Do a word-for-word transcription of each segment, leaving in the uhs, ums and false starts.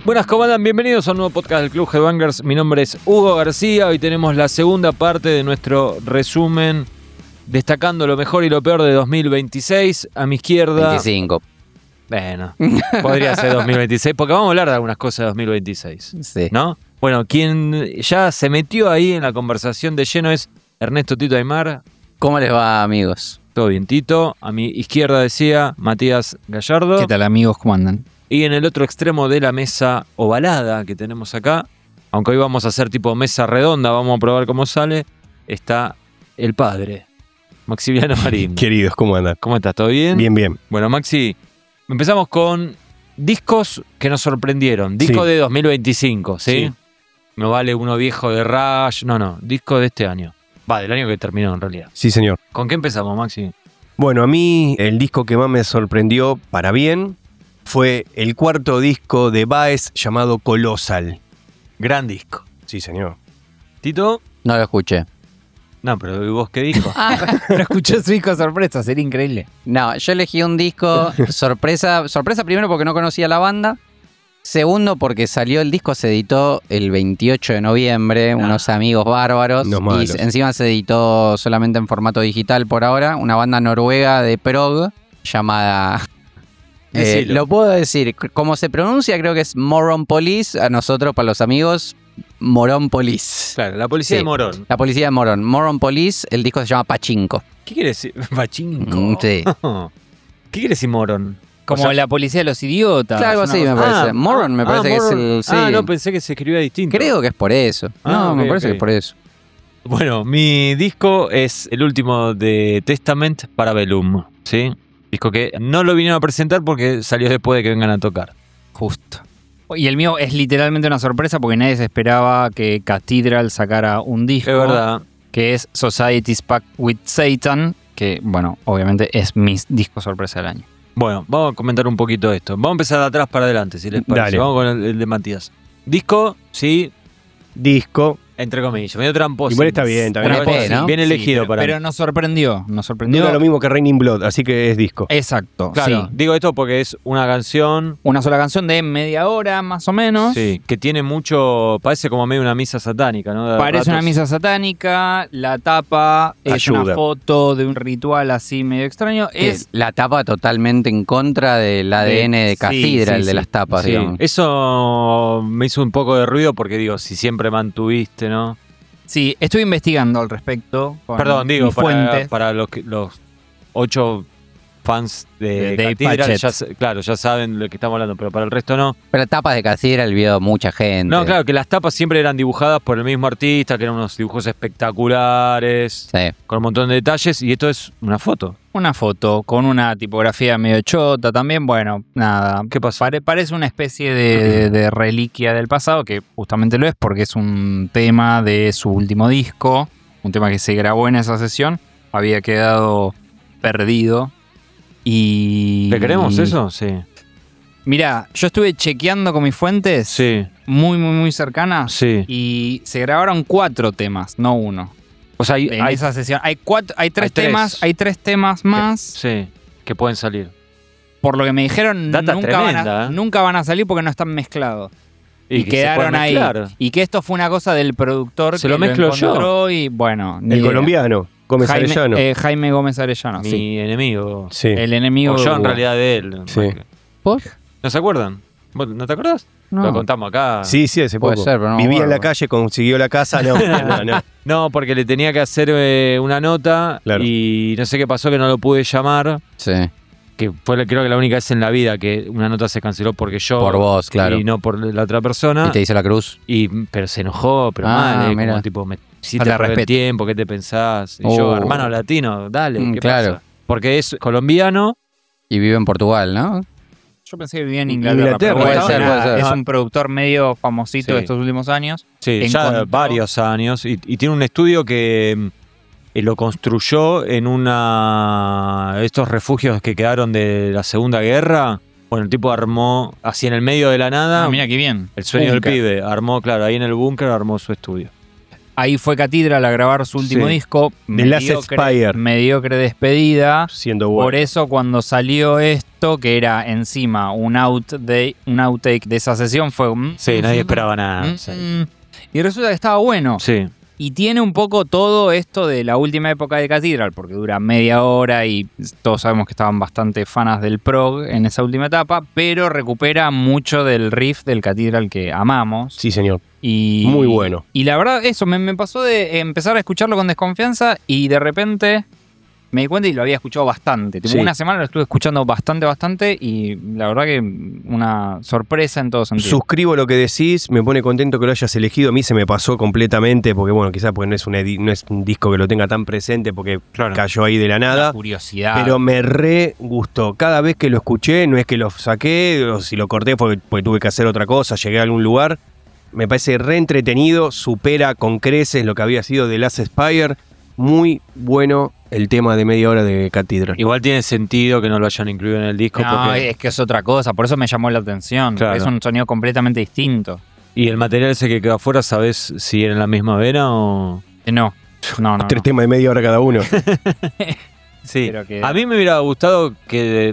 Buenas, ¿cómo andan? Bienvenidos a un nuevo podcast del Club Headbangers. Mi nombre es Hugo García. Hoy tenemos la segunda parte de nuestro resumen destacando lo mejor y lo peor de dos mil veintiséis. A mi izquierda... veinticinco. Bueno, podría ser dos mil veintiséis, porque vamos a hablar de algunas cosas de dos mil veintiséis. Sí. ¿No? Bueno, quien ya se metió ahí en la conversación de lleno es Ernesto Tito Aymar. ¿Cómo les va, amigos? Todo bien, Tito. A mi izquierda decía Matías Gallardo. ¿Qué tal, amigos? ¿Cómo andan? Y en el otro extremo de la mesa ovalada que tenemos acá, aunque hoy vamos a hacer tipo mesa redonda, vamos a probar cómo sale, está el padre, Maximiliano Marín. Queridos, ¿cómo andan? ¿Cómo estás? ¿Todo bien? Bien, bien. Bueno, Maxi, empezamos con discos que nos sorprendieron. Disco Sí. de dos mil veinticinco, ¿sí? Sí. No vale uno viejo de Rush, no, no, disco de este año. Va, del año que terminó en realidad. Sí, señor. ¿Con qué empezamos, Maxi? Bueno, a mí el disco que más me sorprendió para bien fue el cuarto disco de Baez llamado Colossal. Gran disco. Sí, señor. ¿Tito? No lo escuché. No, pero ¿y vos qué disco? Ah, pero escuché su disco sorpresa, sería increíble. No, yo elegí un disco sorpresa. Sorpresa primero porque no conocía la banda. Segundo porque salió el disco, se editó el veintiocho de noviembre, unos amigos bárbaros. Unos Y malos. encima se editó solamente en formato digital por ahora. Una banda noruega de prog llamada... Eh, Decilo. lo puedo decir, como se pronuncia creo que es Moron Police. A nosotros, para los amigos, Moron Police. Claro, la policía Sí. de Morón. La policía de Moron. Moron Police, el disco se llama Pachinko. ¿Qué quiere decir? Pachinko. Mm, sí. ¿Qué quiere decir Morón? Como O sea- la policía de los idiotas. Claro, algo una así me cosa- parece. Ah, Moron me ah, parece que es Morón. el... Sí. Ah, no, pensé que se escribía distinto. Creo que es por eso. Ah, no, me ok, parece ok. que es por eso. Bueno, mi disco es el último de Testament Parabellum, ¿sí? Disco que no lo vinieron a presentar porque salió después de que vengan a tocar. Justo. Y el mío es literalmente una sorpresa porque nadie se esperaba que Cathedral sacara un disco. Es verdad. Que es Society's Pact with Satan, que, bueno, obviamente es mi disco sorpresa del año. Bueno, vamos a comentar un poquito esto. Vamos a empezar de atrás para adelante, si les parece. Dale. Vamos con el, el de Matías. Disco, sí, Disco. entre comillas, medio tramposo. Igual está bien, está bien. Una P, ¿no? Bien elegido pero, para Pero mí. nos sorprendió, nos No sorprendió. era lo mismo que Raining Blood, así que es disco. Exacto, Claro, sí. digo esto porque es una canción, Una sola canción de media hora, más o menos. sí, que tiene mucho, parece como medio una misa satánica, ¿no? De Parece una ratos. misa satánica, la tapa es Ayuda. una foto de un ritual así medio extraño. Que Es la tapa totalmente en contra del A D N de, sí, Cathedral, sí, de sí. las tapas, Sí, digamos. eso me hizo un poco de ruido porque digo, si siempre mantuviste, ¿no? sí, estuve investigando al respecto. Con Perdón, digo, mis para, fuentes. para los, que- los ocho fans de, De Dave Cathedral, Patchett. ya, sa- claro, ya saben de lo que estamos hablando, pero para el resto no. Pero tapas de Cathedral vio mucha gente. No, claro, que las tapas siempre eran dibujadas por el mismo artista, que eran unos dibujos espectaculares, Sí. con un montón de detalles, y esto es una foto. Una foto con una tipografía medio chota también. Bueno, nada. ¿Qué pasó? Pare- parece una especie de, de- de reliquia del pasado, que justamente lo es porque es un tema de su último disco, un tema que se grabó en esa sesión, había quedado perdido. Y. ¿Le queremos eso? Sí. Mirá, yo estuve chequeando con mis fuentes Sí, muy, muy, muy cercanas. sí. Y se grabaron cuatro temas, no uno. O sea, hay, En hay- esa sesión. Hay cuatro, hay tres Hay tres. temas, hay tres temas más. sí, que pueden salir. Por lo que me dijeron, Data nunca van, tremenda, a, ¿eh? nunca van a salir porque no están mezclados. Y, que se quedaron pueden ahí. mezclar. Y que esto fue una cosa del productor Se que lo mezclo yo. encontró y bueno. ni El idea. colombiano, Gómez Jaime, Arellano. eh, Jaime Gómez Arellano, Mi sí. enemigo. sí. El enemigo. O yo en de- realidad de él. Sí. Porque- ¿Por? ¿No se acuerdan? ¿Vos ¿No te acordás? No. Lo contamos acá. Sí, sí, hace Puede poco. ser, pero no me Vivía en acuerdo. la calle, consiguió la casa. No, no, no. No, porque le tenía que hacer eh, una nota Claro. y no sé qué pasó que no lo pude llamar. Sí. Que fue la- creo que la única vez en la vida que una nota se canceló porque yo. Por vos, claro. Y no por la otra persona. Y te hizo la cruz. Y, pero se enojó, pero Ah, mal, eh, mira. como tipo, me hiciste Falta de perder el respeto. tiempo, ¿qué te pensás? Y yo, Oh. hermano latino, dale, Mm, ¿qué claro. pasa? Porque es colombiano. Y vive en Portugal, ¿no? Yo pensé que vivía en Inglaterra. Inglaterra, pero bueno, puede ser, nada, puede ser. Es un productor medio famosito Sí. de estos últimos años. Sí, ya Encontró- varios años. Y, y tiene un estudio que mm, eh, lo construyó en una de estos refugios que quedaron de la Segunda Guerra. Bueno, el tipo armó, así en el medio de la nada, Ah, mira qué bien. el sueño Búnker. del pibe. Armó, claro, ahí en el búnker armó su estudio. ahí fue Cathedral a grabar su último Sí. disco. The Last mediocre, Spire. mediocre despedida. Siendo bueno. Por eso cuando salió esto, que era encima un, out de, un outtake de esa sesión, fue un... Sí, nadie esperaba nada. Mm, Sí. mm. Y resulta que estaba bueno. Sí. Y tiene un poco todo esto de la última época de Cathedral, porque dura media hora y todos sabemos que estaban bastante fanas del prog en esa última etapa, pero recupera mucho del riff del Cathedral que amamos. Sí, señor. Y, Muy bueno. Y la verdad, eso, me, me pasó de empezar a escucharlo con desconfianza y de repente me di cuenta y lo había escuchado bastante. Tipo, Sí. una semana lo estuve escuchando bastante, bastante y la verdad que una sorpresa en todo sentido. Suscribo lo que decís, me pone contento que lo hayas elegido. A mí se me pasó completamente, porque bueno, quizás porque no es, un edi- no es un disco que lo tenga tan presente, porque Claro. cayó ahí de la Una nada. curiosidad. Pero me re gustó. Cada vez que lo escuché, no es que lo saqué, o si lo corté fue porque tuve que hacer otra cosa, llegué a algún lugar. Me parece re entretenido, supera con creces lo que había sido The Last Spire. Muy bueno el tema de media hora de Cathedral. Igual tiene sentido que no lo hayan incluido en el disco. No, porque... es que es otra cosa, por eso me llamó la atención. Claro. Es un sonido completamente distinto. ¿Y el material ese que quedó afuera, sabes si era en la misma vena o...? Eh, No, no, no. Tres no. temas de media hora cada uno. Sí. Pero que- A mí me hubiera gustado que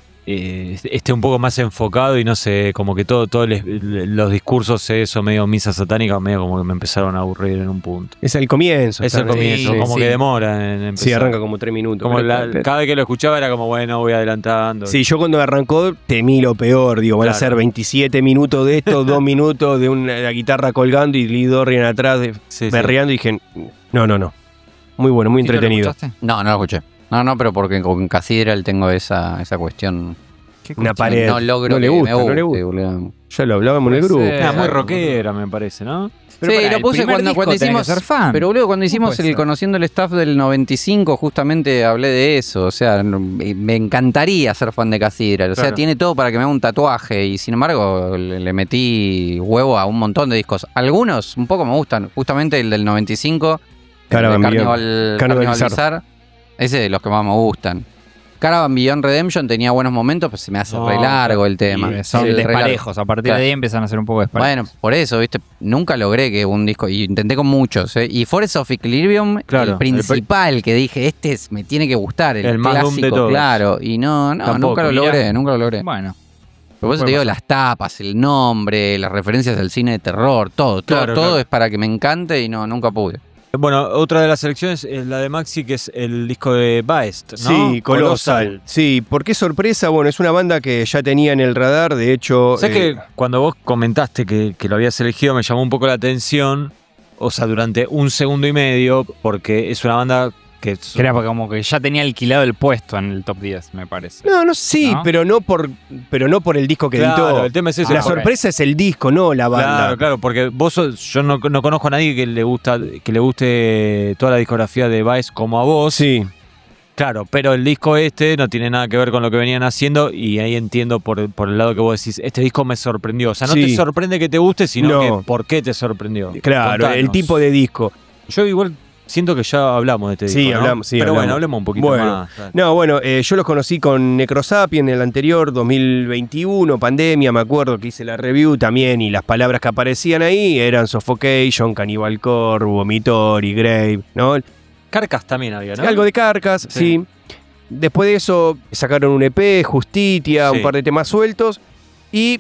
eh, esté un poco más enfocado y no sé, como que todo, todos los discursos, eso, medio misa satánica, medio como que me empezaron a aburrir en un punto. Es el comienzo. Es el está- comienzo, sí, como sí. que demora en empezar. Sí, arranca como tres minutos. Como Pero- la- pero- cada vez que lo escuchaba era como, bueno, voy adelantando. Sí, yo cuando arrancó temí lo peor, digo, van a Claro. ser veintisiete minutos de esto, dos minutos de una la guitarra colgando y Lee Dorian atrás de, Sí, sí. berreando y dije, no, no, no. Muy bueno, muy ¿Sí lo entretenido. escuchaste? No, no lo escuché. No, no, pero porque con Cathedral tengo esa, esa cuestión. Una pared. No logro no le que gusta, me no le guste, gusta. boludo. Ya lo hablábamos en el Puede grupo. ser. Ah, muy Claro. rockera, me parece, ¿no? Sí, pará, lo el puse primer cuando, disco cuando tenés que hicimos. ser fan. Pero boludo, cuando hicimos puede el ser? Conociendo el Staff del noventa y cinco, justamente hablé de eso. O sea, no- me encantaría ser fan de Cathedral. O sea, Claro. tiene todo para que me haga un tatuaje. Y sin embargo, le, le metí huevo a un montón de discos. Algunos un poco me gustan. Justamente el del noventa y cinco, el de Caravan Beyond. Carnival, Carnival Carnival Bizarre. Bizarre, ese es de los que más me gustan. Caravan Beyond Redemption tenía buenos momentos, pero se me hace No, re largo el tema. Y son El re largo. desparejos. A partir Claro. de ahí empiezan a ser un poco desparejos. Bueno, por eso, ¿viste? Nunca logré que un disco. Y intenté con muchos, ¿eh? Y Forest of Equilibrium, Claro, el principal que dije, este es- me tiene que gustar, el, El más doom de clásico, todos. claro. Y no, no, Tampoco, nunca lo mirá. logré, nunca lo logré. Bueno, Por eso puede te digo, pasar. las tapas, el nombre, las referencias al cine de terror, todo, todo, Claro, todo claro. es para que me encante y no, nunca pude. Bueno, otra de las selecciones es la de Maxi, que es el disco de Baest, ¿no? Sí, Colossal. Sí, ¿por qué sorpresa? Bueno, es una banda que ya tenía en el radar, de hecho... ¿Sabes eh, que cuando vos comentaste que, que lo habías elegido me llamó un poco la atención? O sea, durante un segundo y medio, porque es una banda que... es- era porque como que ya tenía alquilado el puesto en el top diez, me parece. No, no, sí, ¿No? pero no por pero no por el disco que Claro, editó. el tema es ese. La porque- sorpresa es el disco, no la banda. Claro, claro, porque vos sos- yo no, no conozco a nadie que le gusta que le guste toda la discografía de Vice como a vos. Sí, Claro, pero el disco este no tiene nada que ver con lo que venían haciendo y ahí entiendo por, por el lado que vos decís, este disco me sorprendió. O sea, no Sí. te sorprende que te guste, sino No. que por qué te sorprendió. claro, Contanos. el tipo de disco. Yo igual siento que ya hablamos de este Sí, disco, ¿no? hablamos, sí, Pero hablamos. bueno, hablemos un poquito Bueno. más. No, bueno, eh, yo los conocí con Necrosapien en el anterior, dos mil veintiuno, pandemia, me acuerdo que hice la review también y las palabras que aparecían ahí eran Suffocation, Cannibal Corpse, Vomitory, Grave, ¿no? Carcas también había, ¿no? Algo de Carcas, Sí. sí. Después de eso sacaron un E P, Justitia, Sí. un par de temas sueltos y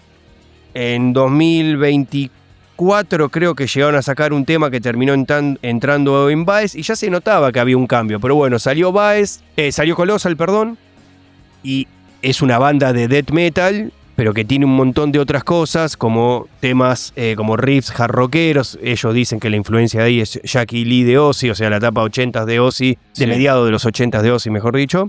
en dos mil veinticuatro creo que llegaron a sacar un tema que terminó entran- entrando en Baez y ya se notaba que había un cambio. Pero bueno, salió Baez, eh, salió Colossal, perdón, y es una banda de death metal, pero que tiene un montón de otras cosas, como temas eh, como riffs hard rockeros. Ellos dicen que la influencia de ahí es Jackie Lee de Ozzy, o sea, la etapa ochentas de Ozzy, de Sí. mediados de los ochentas de Ozzy, mejor dicho.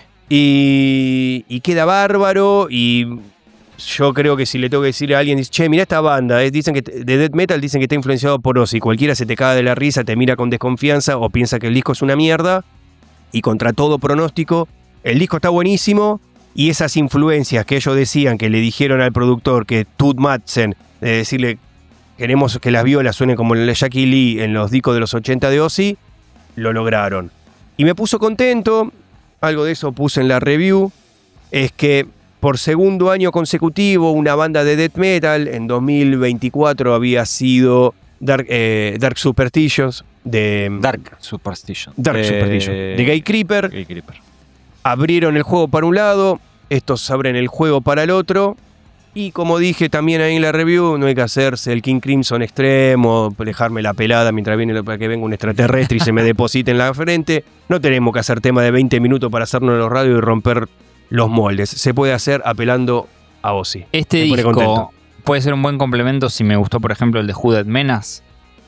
Y, y queda bárbaro y yo creo que si le tengo que decir a alguien, dice, che, mira esta banda, eh, dicen que t- de death metal dicen que está influenciado por Ozzy, cualquiera se te cae de la risa, te mira con desconfianza o piensa que el disco es una mierda y contra todo pronóstico, el disco está buenísimo y esas influencias que ellos decían que le dijeron al productor que Tut Madsen, de decirle queremos que las violas suenen como el de Jackie Lee en los discos de los ochenta de Ozzy, lo lograron. Y me puso contento, algo de eso puse en la review, es que por segundo año consecutivo una banda de death metal, en dos mil veinticuatro había sido Dark, eh, Dark Superstitions de Dark Superstition. Dark Eh, Superstition de Gate Creeper. Gate Creeper. Abrieron el juego para un lado, estos abren el juego para el otro. Y como dije también ahí en la review, no hay que hacerse el King Crimson extremo, dejarme la pelada mientras viene para que venga un extraterrestre y se me deposite en la frente. No tenemos que hacer tema de veinte minutos para hacernos en los radios y romper los moldes. Se puede hacer apelando a Ozzy. Este Me pone disco contento. puede ser un buen complemento si me gustó, por ejemplo, el de Hooded Menace,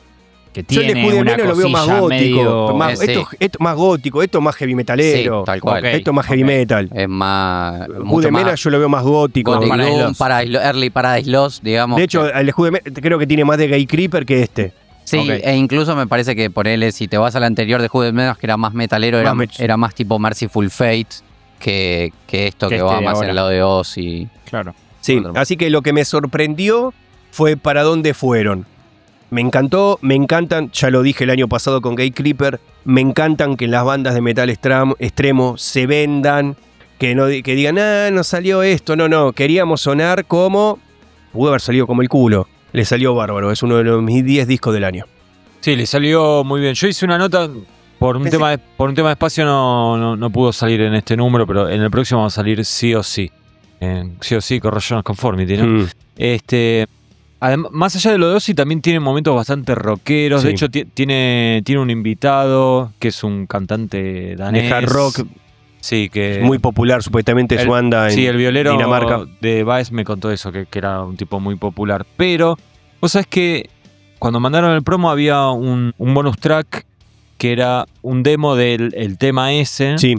que Yo el de tiene Jude una Menos lo veo más cosilla gótico. medio... Más, Eh, sí. esto, esto más gótico, esto más heavy metalero. Sí, tal cual. Ok. Esto más heavy ok. metal. Es más. Jude mucho más Menos yo lo veo más gótico. Gothic Paradise Doom, Lost. Paradise Lo- Early Paradise Lost, digamos. De hecho, el de Jude Menos creo que tiene más de Gate Creeper que este. sí, ok. e incluso me parece que por él, si te vas al anterior de Jude Menos, que era más metalero, era, Más met- era más tipo Merciful Fate que, que esto Que que, este va de más ahora. en el lado de Ozzy. Claro. Sí, Otro. así que lo que me sorprendió fue para dónde fueron. Me encantó, me encantan, ya lo dije el año pasado con Gate Creeper, me encantan que las bandas de metal extremo, extremo se vendan, que no di- que digan, ah, no salió esto, no, no, queríamos sonar como, pudo haber salido como el culo, le salió bárbaro, es uno de los, mis diez discos del año. Sí, le salió muy bien. Yo hice una nota, por un, Pensé- tema de, por un tema de espacio no, no, no pudo salir en este número, pero en el próximo va a salir sí o sí. En sí o sí, Corrosion of Conformity, ¿no? Mm. Este, adem- más allá de lo de Ozzy, también tiene momentos bastante rockeros. De Sí. hecho, ti- tiene, tiene un invitado que es un cantante danés. De hard rock, Sí, que. muy popular supuestamente el- su banda en Sí, el violero Dinamarca. de Baez me contó eso, que, que era un tipo muy popular. Pero, vos sabés que cuando mandaron el promo había un, un bonus track que era un demo del el tema ese. Sí,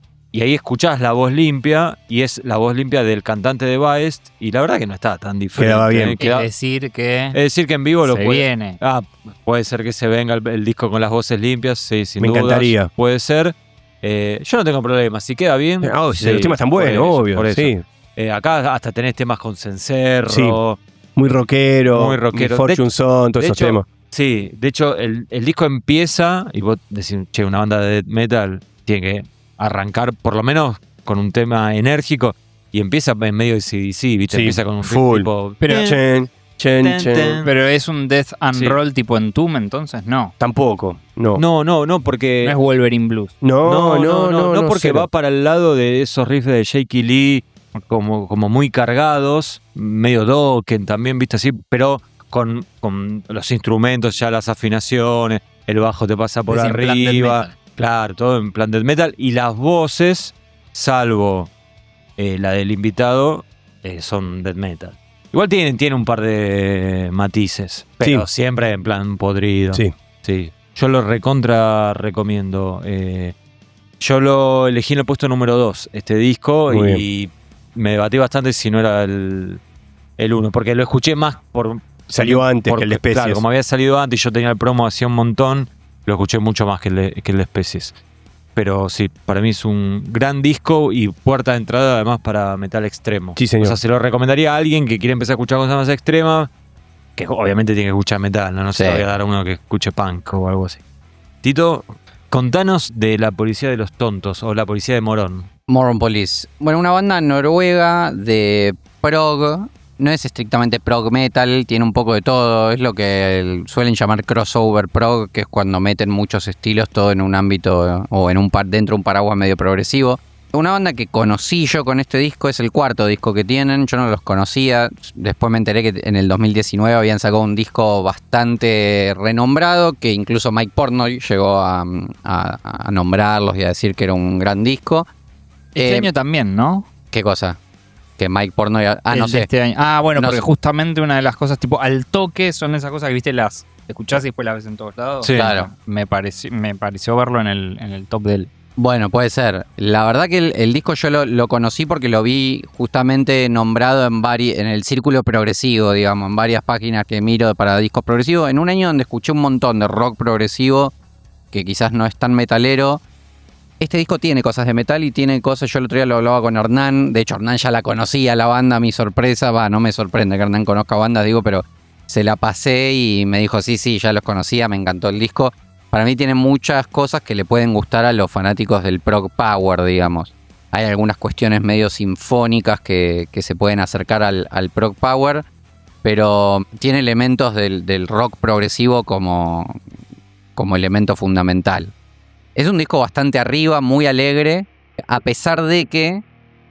Y ahí escuchás la voz limpia, y es la voz limpia del cantante de Baez, y la verdad que no está tan diferente. Quedaba bien. ¿eh? Queda- Es decir que es decir, que en vivo lo se puede. viene. Ah, puede ser que se venga el, el disco con las voces limpias, sí, sin Me dudas. encantaría. Puede ser. Eh, yo no tengo problema, si queda bien. Ah, si sí, los temas están por buenos, eso, obvio, por eso. sí. Eh, acá hasta tenés temas con cencerro. Sí. Muy rockero, Muy rockero. Fortune De- Son, todos de esos hecho, temas. Sí, de hecho, el, el disco empieza y vos decís, che, una banda de death metal tiene que arrancar por lo menos con un tema enérgico, y empieza en medio de C D C, ¿viste? Sí, Empieza con un riff full. tipo. Pero- Chen, chen, Ten, chen. ten. Pero es un Death and Sí. Roll tipo Entomb, entonces no. Tampoco, no. No, no, no, porque. No es Wolverine Blues. No, no, no, no, porque cero. va para el lado de esos riffs de Shaky Lee, como, como muy cargados, medio Dokken también, viste así, pero con, con los instrumentos, ya las afinaciones, el bajo te pasa por Es en plan death arriba, metal. claro, todo en plan death metal, y las voces, salvo eh, la del invitado, eh, son death metal. Igual tienen, tienen un par de matices, pero Sí. siempre en plan podrido. Sí. Sí, yo lo recontra recomiendo. Eh, yo lo elegí en el puesto número dos, este disco, Muy y me debatí bastante si no era el el uno, porque lo escuché más por... Salió antes por- que el de Especies. Claro, como había salido antes y yo tenía el promo hacía un montón, lo escuché mucho más que el de, que el de Especies. Pero sí, para mí es un gran disco y puerta de entrada además para metal extremo. Sí, señor. O sea, se lo recomendaría a alguien que quiere empezar a escuchar cosas más extremas, que obviamente tiene que escuchar metal, no, no se Sí. lo voy a dar a uno que escuche punk o algo así. Tito, contanos de La Policía de los Tontos o La Policía de Morón. Moron Police. Bueno, una banda noruega de prog. No es estrictamente prog metal, tiene un poco de todo. Es lo que el- suelen llamar crossover prog, que es cuando meten muchos estilos todo en un ámbito eh, o en un par dentro de un paraguas medio progresivo. Una banda que conocí yo con este disco, es el cuarto disco que tienen. Yo no los conocía. Después me enteré que en el dos mil diecinueve habían sacado un disco bastante renombrado, que incluso Mike Portnoy llegó a, a- a nombrarlos y a decir que era un gran disco. Este Eh, año también, ¿no? ¿Qué cosa? Que Mike Portnoy... Ah, El no de sé. este año. Ah, bueno, No porque sé. justamente una de las cosas tipo al toque son esas cosas que viste, las escuchás y después las ves en todos lados. Sí. Claro. Me pareció, me pareció verlo en el, en el top del. Bueno, puede ser. La verdad que el, el disco yo lo, lo conocí porque lo vi justamente nombrado en vari, en el círculo progresivo, digamos, en varias páginas que miro para discos progresivos. En un año donde escuché un montón de rock progresivo, que quizás no es tan metalero. Este disco tiene cosas de metal y tiene cosas, yo el otro día lo hablaba con Hernán, de hecho Hernán ya la conocía la banda, a mi sorpresa, va, no me sorprende que Hernán conozca bandas, digo, pero se la pasé y me dijo, sí, sí, ya los conocía, me encantó el disco. Para mí tiene muchas cosas que le pueden gustar a los fanáticos del prog power, digamos. Hay algunas cuestiones medio sinfónicas que, que se pueden acercar al, al prog power. pero tiene elementos del, del rock progresivo como, como elemento fundamental. Es un disco bastante arriba, muy alegre, a pesar de que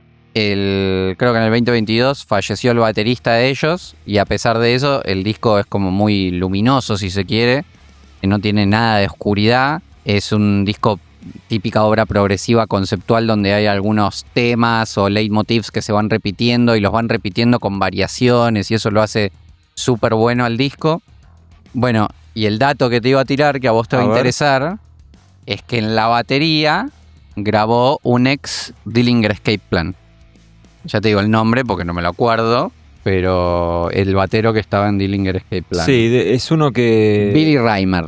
el, creo que en el veinte veintidós falleció el baterista de ellos, y a pesar de eso el disco es como muy luminoso, si se quiere, no tiene nada de oscuridad. Es un disco típica obra progresiva conceptual donde hay algunos temas o leitmotivs que se van repitiendo y los van repitiendo con variaciones, y eso lo hace súper bueno al disco. Bueno, y el dato que te iba a tirar, que a vos te va a, a interesar, es que en la batería grabó un ex Dillinger Escape Plan. Ya te digo el nombre porque no me lo acuerdo, pero el batero que estaba en Dillinger Escape Plan. Sí, de, es uno que... Billy Reimer.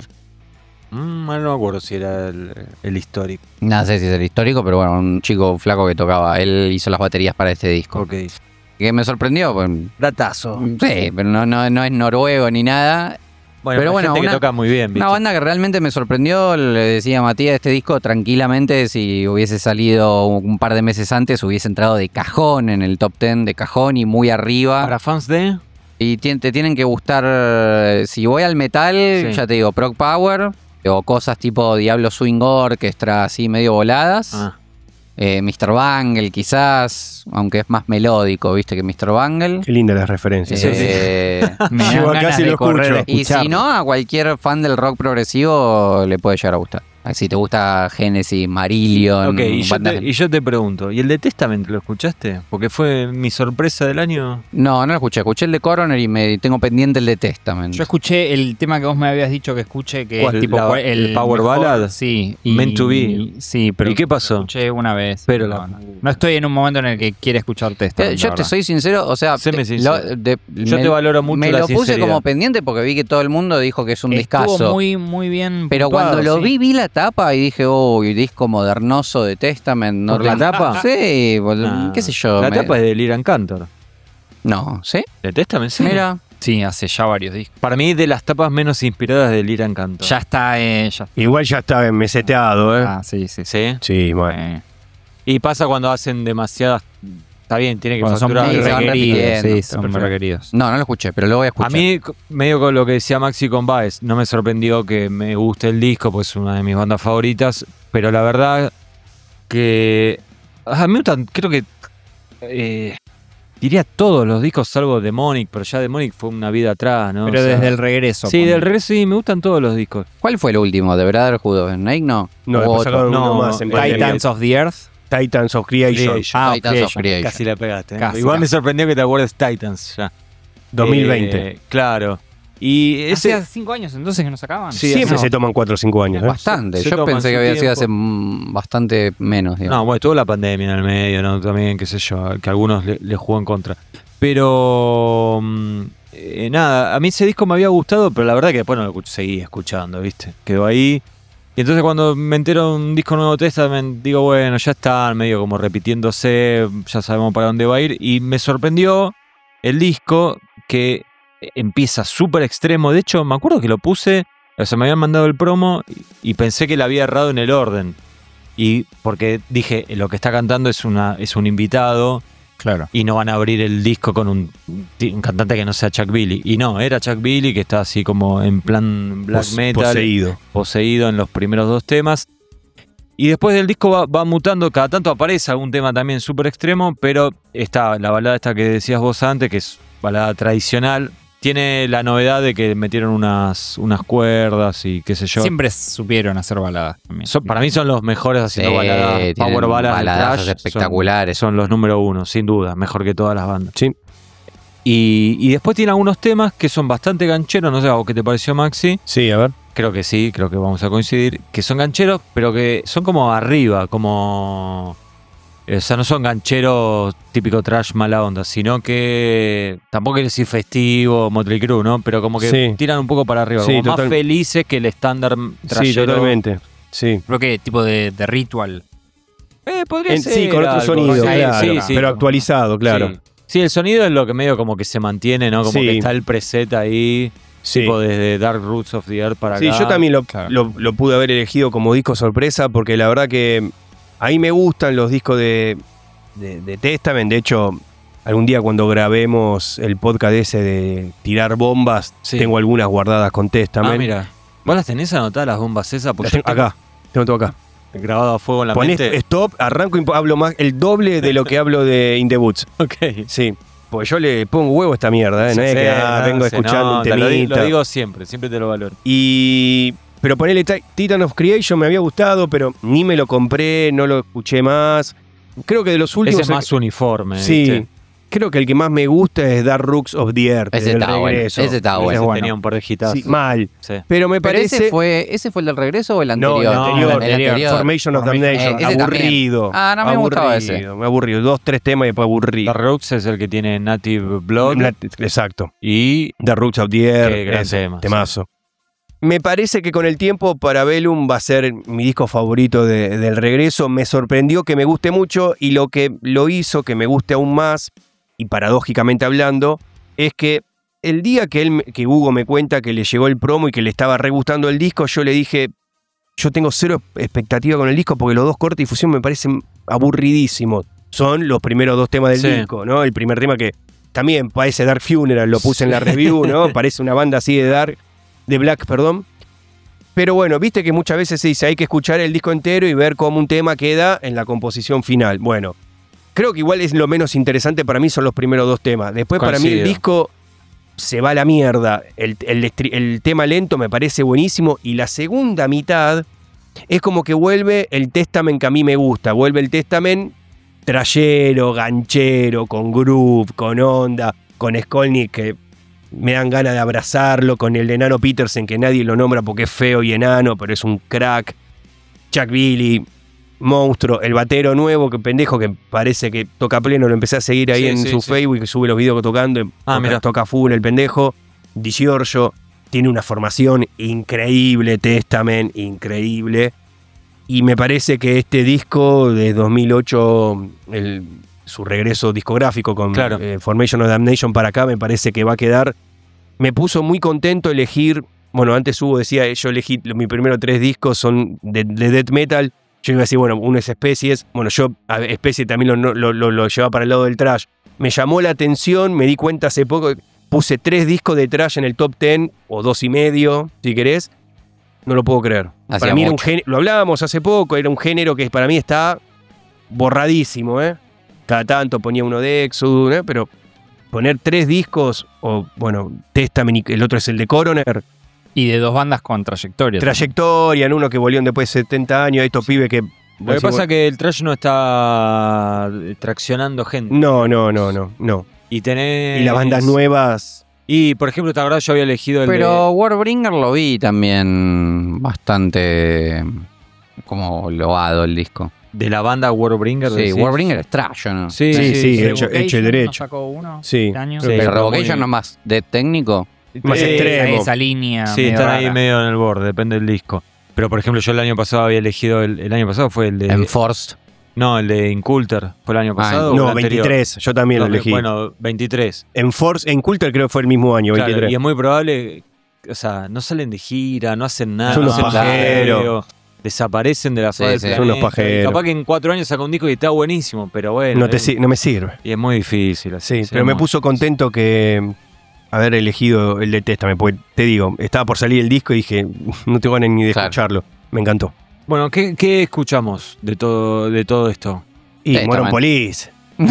Mm, no me acuerdo si era el, el histórico. No sé si es el histórico, pero bueno, un chico flaco que tocaba. Él hizo las baterías para este disco. Ok. Que me sorprendió. Pues, Datazo. sí, pero no, no, no es noruego ni nada. Bueno, pero hay bueno, gente una, que toca muy bien, ¿viste? Una banda que realmente me sorprendió. Le decía a Matías, este disco tranquilamente, si hubiese salido un par de meses antes, hubiese entrado de cajón en el top diez, de cajón y muy arriba. Para fans de... Y te, te tienen que gustar, si voy al metal, sí. Ya te digo, Prog Power, o cosas tipo Diablo Swing Orchestra, así medio voladas. Ah. Eh, mister Bungle quizás, aunque es más melódico, viste, que mister Bungle. Qué lindas las referencias. Eh, Me dan Yo ganas casi de lo correr, escucho. de y si no, a cualquier fan del rock progresivo le puede llegar a gustar. Si te gusta Genesis, Marillion. Ok, y yo, bandas- te, y yo te pregunto, ¿y el de Testament lo escuchaste? Porque fue mi sorpresa del año. No, no lo escuché. Escuché el de Coroner y me tengo pendiente el de Testament. Yo escuché el tema que vos me habías dicho que escuché, que ¿Cuál? es tipo La- cuál- el Power mejor- Ballad? Sí. Meant to Be. Sí, pero ¿Y qué pasó? lo escuché una vez. Pero no, la- no, no estoy en un momento en el que quiere escuchar Eh, Testament. yo la te verdad. soy sincero, o sea, Séme te- sincero. lo- de- Yo me, te valoro mucho me la lo puse sinceridad. como pendiente porque vi que todo el mundo dijo que es un Estuvo discazo. muy, muy bien. Pero puntuado, cuando lo sí. vi, vi la tapa y dije, uy, disco modernoso de Testament. No ¿Por la tengo- tapa? Sí, bol- Nah, qué sé yo. La me- tapa es de Liran Cantor. No, ¿sí? ¿De Testament? Sí. Mira. Sí, hace ya varios discos. Para mí, de las tapas menos inspiradas de Liran Cantor. Ya está, eh, ya Igual ya está meseteado, ¿eh? Ah, sí, sí. sí. ¿Sí? Sí, bueno. Eh, Y pasa cuando hacen demasiadas... Está bien, tiene que cuando son facturar. Sí, se van requeridos. repitiendo. Sí, son Perfecto. requeridos. No, no lo escuché, pero lo voy a escuchar. A mí, c- medio con lo que decía Maxi con Baez, no me sorprendió que me guste el disco, pues es una de mis bandas favoritas, pero la verdad que a mí me gustan, creo que eh, diría todos los discos salvo Demonic, pero ya Demonic fue una vida atrás, ¿no? Pero O sea, desde el regreso. Sí, ponele. del regreso sí, me gustan todos los discos. ¿Cuál fue el último? ¿De Brotherhood of Snake? No. No, ¿O después otro? sacaron uno No, más en eh, pandemia. Titans of the Earth. Titans of Creation. Creation. Ah, Titans of Creation. Creation. Casi la pegaste. ¿eh? Casi, Igual me casi. sorprendió que te acuerdes Titans ya. dos mil veinte. Eh, claro. Y ese... Hace cinco años entonces que nos sacaban. Sí, Siempre no. se toman cuatro o cinco años. ¿eh? Bastante. Se Yo toman pensé su que había sido tiempo. hace mm, bastante menos. digamos. No, bueno, tuvo la pandemia en el medio, ¿no? También, qué sé yo, que a algunos le, le jugó en contra. Pero, mm, eh, nada, a mí ese disco me había gustado, pero la verdad que después no lo escuch- seguí escuchando, ¿viste? Quedó ahí. Y entonces cuando me entero de un disco nuevo Testament, digo, bueno, ya están medio como repitiéndose, ya sabemos para dónde va a ir. Y me sorprendió el disco que empieza súper extremo. De hecho, me acuerdo que lo puse, o sea, me habían mandado el promo y, y pensé que la había errado en el orden. Y porque dije, lo que está cantando es, una, es un invitado Claro. y no van a abrir el disco con un, un cantante que no sea Chuck Billy. Y no, era Chuck Billy, que está así como en plan black Pos- metal, Poseído. poseído en los primeros dos temas. Y después del disco va, va mutando, cada tanto aparece algún tema también súper extremo, pero está la balada esta que decías vos antes, que es balada tradicional. Tiene la novedad de que metieron unas, unas cuerdas y qué sé yo. Siempre supieron hacer baladas también. Son- para mí son los mejores haciendo Sí, baladas, tienen power ballads de baladazos thrash, espectaculares. Son, son los número uno, sin duda, mejor que todas las bandas. Sí. Y, y después tiene algunos temas que son bastante gancheros, no sé, ¿a vos qué te pareció, Maxi? Sí, a ver. Creo que sí, creo que vamos a coincidir, que son gancheros, pero que son como arriba, como... O sea, no son gancheros típico trash mala onda, sino que tampoco quiero decir festivo, Motley Crue, ¿no? Pero como que Sí. tiran un poco para arriba, Sí, como total- más felices que el estándar Sí, trashero. totalmente. Sí. Creo que tipo de, de ritual. Eh, podría En- ser sí, con otro algo, sonido, sí, claro. sí, sí. pero actualizado, claro. Sí. Sí, el sonido es lo que medio como que se mantiene, ¿no? Como Sí. que está el preset ahí, Sí. tipo desde Dark Roots of the Earth para Sí, acá. yo también lo, Claro. lo, lo pude haber elegido como disco sorpresa porque la verdad que a mí me gustan los discos de, de, de Testament. De hecho, algún día cuando grabemos el podcast ese de tirar bombas, Sí. tengo algunas guardadas con Testament. Ah, mira. ¿Vos las tenés anotadas las bombas esas? Las Porque tengo yo tengo acá, tengo todo acá. grabado a fuego en la Ponés mente. stop, arranco y hablo más, el doble de lo que hablo de In the Woods. Ok. Sí, porque yo le pongo huevo a esta mierda, ¿eh? No Sí, es que sí, ah, no, vengo se escuchando un nota, lo, di- temita. lo digo siempre, siempre te lo valoro. Y. Pero ponele Ti- Titan of Creation me había gustado, pero ni me lo compré, no lo escuché más. Creo que de los últimos. Ese es más uniforme. Sí. ¿viste? Creo que el que más me gusta es Dark Rooks of the Earth. Ese del está bueno, regreso. ese está Ese bueno. tenía un par de hitazos. Sí, mal. Sí. Pero me Pero parece. ese fue, ¿ese fue el del regreso o el No, anterior? el anterior, el tenía anterior. Formation of Formation. Damnation. Eh, ese también. aburrido. Ah, no me gustaba aburrido, ese. Me aburrido. Dos, tres temas y después aburrido. Dark Rooks es el que tiene Native Blood Exacto. y The Roots of the Earth. Qué gran ese, tema, Temazo. Me parece que con el tiempo Parabellum va a ser mi disco favorito de- del regreso. Me sorprendió que me guste mucho y lo que lo hizo que me guste aún más, y paradójicamente hablando, es que el día que, él, me- que Hugo me cuenta que le llegó el promo y que le estaba re gustando el disco, yo le dije, yo tengo cero expectativa con el disco porque los dos cortes y fusión me parecen aburridísimos. Son los primeros dos temas del Sí. disco, ¿no? El primer tema que también parece Dark Funeral, lo puse en la review, ¿no? Parece una banda así de Dark, de Black, perdón. Pero bueno, viste que muchas veces se dice hay que escuchar el disco entero y ver cómo un tema queda en la composición final. Bueno, creo que igual es lo menos interesante para mí son los primeros dos temas. Después para mí el Coincido. disco se va a la mierda. El, el estri- el tema lento me parece buenísimo y la segunda mitad es como que vuelve el Testament que a mí me gusta. Vuelve el Testament trayero, ganchero, con groove, con onda, con Skolnick que me dan ganas de abrazarlo, con el de enano Petersen que nadie lo nombra porque es feo y enano, pero es un crack. Chuck Billy, monstruo, el batero nuevo, que pendejo que parece que toca pleno, lo empecé a seguir ahí Sí, en sí, su sí. Facebook, que sube los videos tocando, Ah, toca, mira. toca full el pendejo. Di Giorgio tiene una formación increíble, Testament, increíble. Y me parece que este disco de dos mil ocho, el, su regreso discográfico con Claro. eh, Formation of Damnation para acá, me parece que va a quedar. Me puso muy contento elegir. Bueno, antes Hugo decía, yo elegí, mis primeros tres discos son de, de death metal. Yo iba a decir, bueno, uno es Especies. Bueno, yo a Especies también lo, lo, lo, lo llevaba para el lado del trash. Me llamó la atención, me di cuenta hace poco, puse tres discos de trash en el top diez, o dos y medio, si querés. No lo puedo creer. Hacía para mí era un mucho. género, lo hablábamos hace poco, era un género que para mí está borradísimo, ¿eh? Cada tanto ponía uno de Exodus, ¿eh? Pero poner tres discos, o bueno, Testament y el otro es el de Coroner, Y de dos bandas con trayectoria. trayectoria, en uno que volvieron después de setenta años, estos pibes que... Lo que pasa es que el trash no está traccionando gente. No, no, no, no, no. Y tenés... Y las bandas nuevas... Y, por ejemplo, ¿te acordás? Yo había elegido el Pero Warbringer lo vi también bastante como loado el disco. de, de la banda Warbringer. Sí, decís. Warbringer es trash, ¿o ¿no? Sí, Sí, sí, sí, sí. hecho, hecho y derecho. sacó uno Sí. este año. Sí. Pero pero Revocation muy- no es más de técnico. Más Sí, extremo. Esa línea. Sí, medio están ahí rara. medio en el borde, depende del disco. Pero, por ejemplo, yo el año pasado había elegido, el, el año pasado fue el de... Enforced. No, el de Inculter, ¿fue el año Ah, pasado? o el No, anterior? veintitrés, yo también No, lo elegí. Bueno, veintitrés. En Force, en Culter creo que fue el mismo año, Claro, veintitrés. y es muy probable, o sea, no salen de gira, no hacen nada. Son no unos hacen pajeros. video, desaparecen de la Sí, faz del sí. planeta. Son unos pajeros. Capaz que en cuatro años saca un disco y está buenísimo, pero bueno. no, te, es- si- no me sirve. y es muy difícil. así, Sí, pero me muy- puso contento que haber elegido el de Testament, porque te digo, estaba por salir el disco y dije, no tengo ganas ni de Claro. escucharlo. Me encantó. Bueno, ¿qué, qué escuchamos de todo, de todo esto? Y Testament. Moron Police.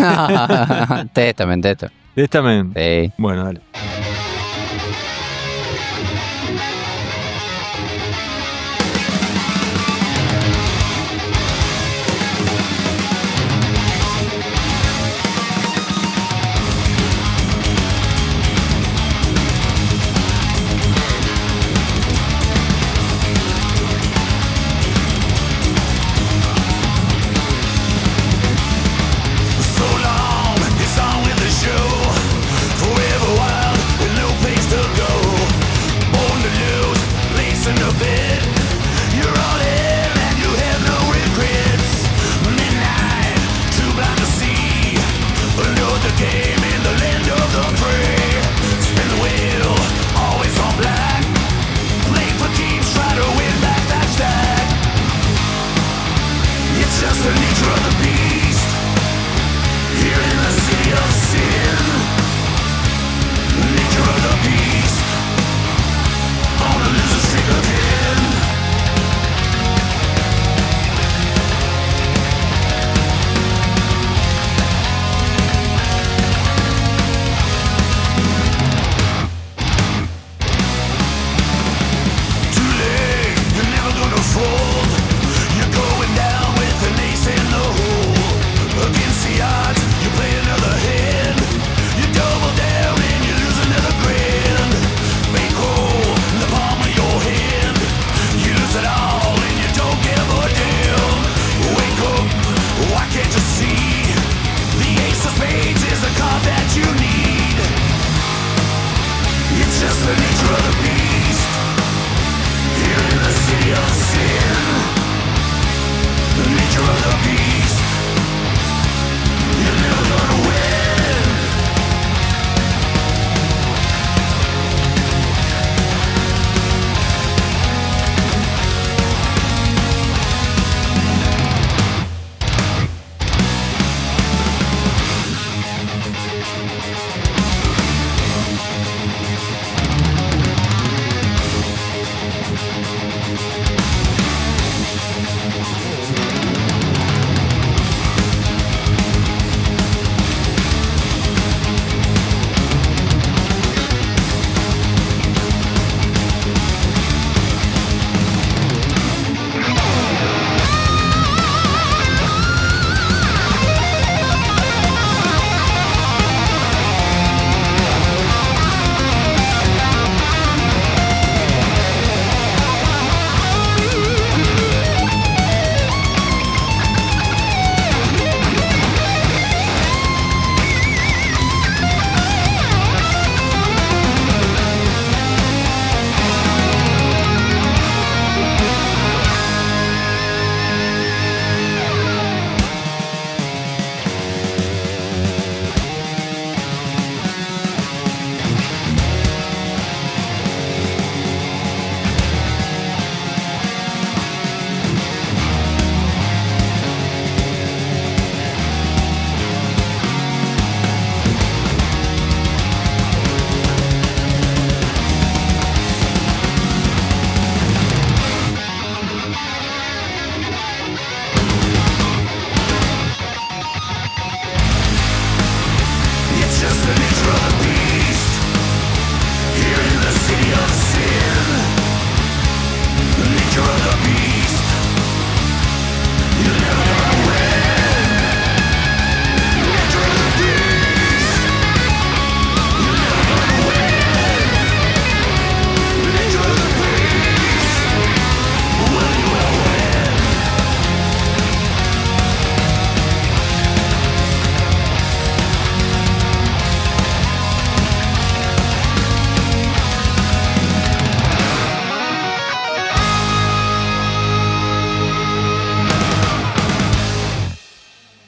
Testament, Testament. De esta men- Sí. Bueno, dale. So long, it's on with the show. Forever wild, with no place to go. Born to lose, place in the bed. You're all in and you have no regrets. Midnight, too blind to see. Know the game in the land of the free. Spin the wheel, always on black. Play for keeps, try to win back that stack. It's just the nature of the beast. Here in the city of sin.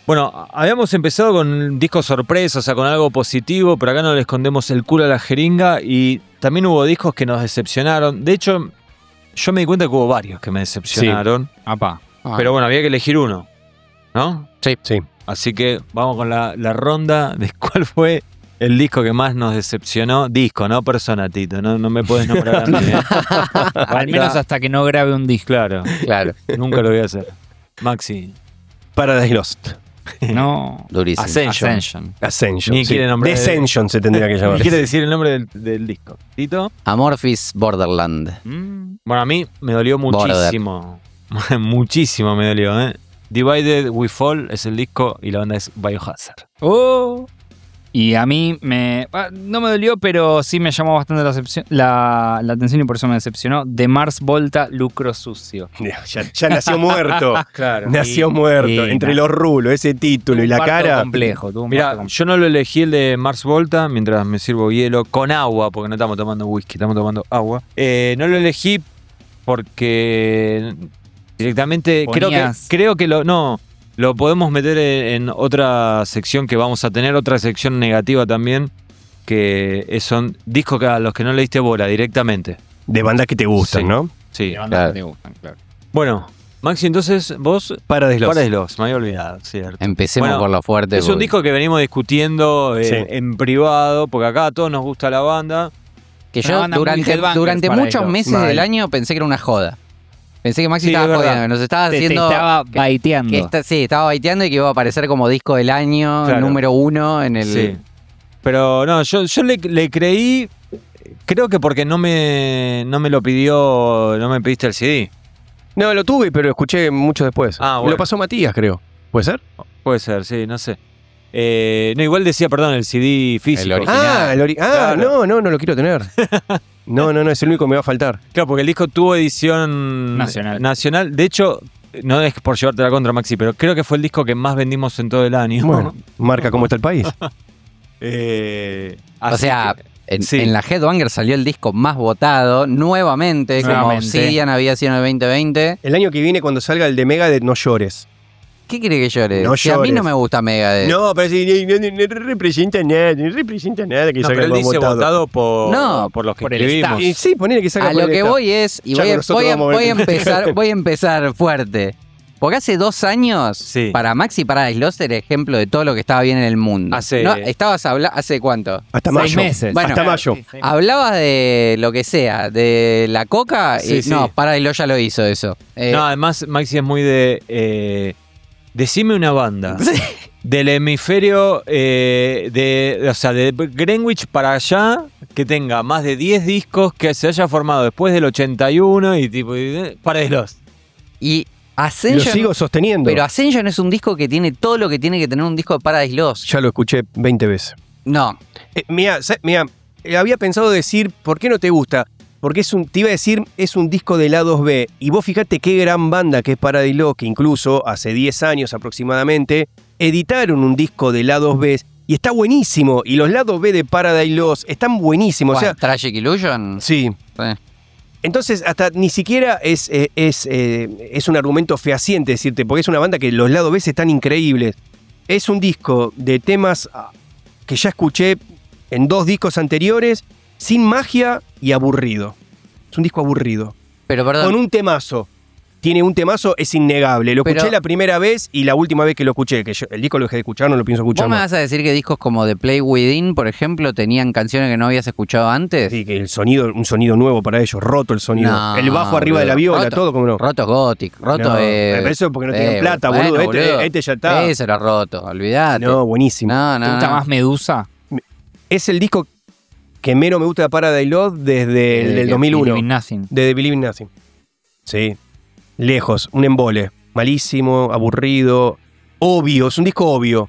Bueno, habíamos empezado con discos sorpresa, o sea, con algo positivo, pero acá no le escondemos el culo a la jeringa y también hubo discos que nos decepcionaron. De hecho, yo me di cuenta que hubo varios que me decepcionaron, Apá. Ah. pero bueno, había que elegir uno, ¿no? Sí. Sí. Así que vamos con la, la ronda de cuál fue el disco que más nos decepcionó. Disco, no persona, Tito, no, no me puedes nombrar a mí. ¿eh? Al menos hasta que no grabe un disco. Claro, Claro, nunca lo voy a hacer. Maxi. Paradise Lost. No. durísimo. Ascension. Ascension. Ascension. Ni sí. quiere nombrar- Descension se tendría que llamar. ¿Quiere decir el nombre del, del disco? ¿Tito? Amorphis Borderland. Mm. Bueno, a mí me dolió muchísimo. muchísimo me dolió, ¿eh? Divided We Fall es el disco y la banda es Biohazard. Oh. Y a mí me. ah, No me dolió, pero sí me llamó bastante la, excepción- la, la atención y por eso me decepcionó. De Mars Volta, Lucro Sucio. Ya, ya nació muerto. Claro. Nació Y- muerto. y Entre na- los rulos, ese título y la Un parto cara. complejo. Tuvo un Mira, parto complejo. yo no lo elegí el de Mars Volta mientras me sirvo hielo con agua, porque no estamos tomando whisky, estamos tomando agua. Eh, no lo elegí porque directamente creo que, Ponías- creo que lo. No. Lo podemos meter en, en otra sección que vamos a tener, otra sección negativa también, que es- son discos que a los que no le diste bola directamente. De bandas que te gustan, Sí. ¿no? Sí. De bandas claro. que te gustan, claro. Bueno, Maxi, entonces vos. Paradise Lost. Paradise Lost, me había olvidado, cierto. Empecemos Bueno, por lo fuerte. Es un porque- disco que venimos discutiendo eh, Sí. en privado, porque acá a todos nos gusta la banda. que Una yo banda muy durante, headbangers durante para muchos ellos. meses Mal. del año pensé que era una joda. Pensé que Maxi Sí, es estaba verdad. jodiendo, que nos estaba Te, te haciendo... estaba que- baiteando. que esta- sí, estaba baiteando y que iba a aparecer como disco del año, Claro. número uno en el... Sí. Pero no, yo, yo le, le creí, creo que porque no me, no me lo pidió, no me pediste el C D. No, lo tuve, pero lo escuché mucho después. Ah, Me bueno. lo pasó Matías, creo. ¿Puede ser? Puede ser, sí, no sé. Eh, no, igual decía, perdón, el C D físico. El original. Ah, el ori- ah Claro. no, no, no lo quiero tener. No, no, no, es el único que me va a faltar. Claro, porque el disco tuvo edición Nacional. nacional. De hecho, no es por llevarte la contra, Maxi, pero creo que fue el disco que más vendimos en todo el año. Bueno, marca cómo está el país. Eh, O así sea, que- en, sí. en la Headbanger salió el disco más votado nuevamente, como Nuevamente. Obsidian había sido en el veinte veinte. El año que viene, cuando salga el de Megadeth, no llores. ¿Qué quiere que llore? No Si a mí llores. no me gusta Megadeth. No, pero si no, no- no representa nada, no representa nada que no, salga pero él algo dice votado. votado por, No, por los que por el escribimos. staff. Y sí, ponele que salga A por lo el que staff. voy es, y Ya voy a, nosotros voy a- vamos a voy a ver. empezar, voy a empezar fuerte. Porque hace dos años, Sí. para Maxi Paradise Lost era ejemplo de todo lo que estaba bien en el mundo. Hace- No, estabas hablando, ¿hace cuánto? Hasta Seis mayo. meses. Bueno, Hasta mayo. Sí, sí. Hablabas de lo que sea, de la coca, Sí, y sí. no, Paradise Lost ya lo hizo eso. Eh, No, además Maxi es muy de... eh, decime una banda del hemisferio, eh, de, o sea, de Greenwich para allá, que tenga más de diez discos, que se haya formado después del ochenta y uno y tipo... y- Paradise Lost. y Lo Ascension, sigo sosteniendo. pero Ascension es un disco que tiene todo lo que tiene que tener un disco de Paradise Lost. Ya lo escuché veinte veces. No, Eh, mira, sa- mira, eh, había pensado decir, ¿por qué no te gusta? Porque es un, te iba a decir, es un disco de lados B. Y vos fíjate qué gran banda que es Paradise Lost, que incluso hace diez años aproximadamente, editaron un disco de lados B y está buenísimo. Y los lados B de Paradise Lost están buenísimos. O sea, ¿cuál? Tragic Illusion. sí. Eh. Entonces, hasta ni siquiera es, eh, es, eh, es un argumento fehaciente decirte, porque es una banda que los lados B están increíbles. Es un disco de temas ah, que ya escuché en dos discos anteriores, sin magia y aburrido. Es un disco aburrido. Pero perdón, Con un temazo. Tiene un temazo, es innegable. Lo escuché Pero- la primera vez y la última vez que lo escuché, que yo, el disco lo dejé de escuchar, no lo pienso escuchar ¿vos me más. vas a decir que discos como The Play Within, por ejemplo, tenían canciones que no habías escuchado antes? Sí, que el sonido, un sonido nuevo para ellos, roto el sonido. No, el bajo arriba de la boludo. viola, Roto- todo como no. Roto Gothic, roto No, eh, pero eso porque no tienen eh, plata, bueno, boludo. Este, boludo. este ya está. Eso era roto, olvidate. No, buenísimo. no, no. ¿Te gusta no. más Medusa? Es el disco que menos me gusta de Paradise Lost desde el ¿De del qué? dos mil uno. Believe in Nothing. De The Believe in Nothing. Sí. Lejos, un embole. Malísimo, aburrido, obvio, es un disco obvio.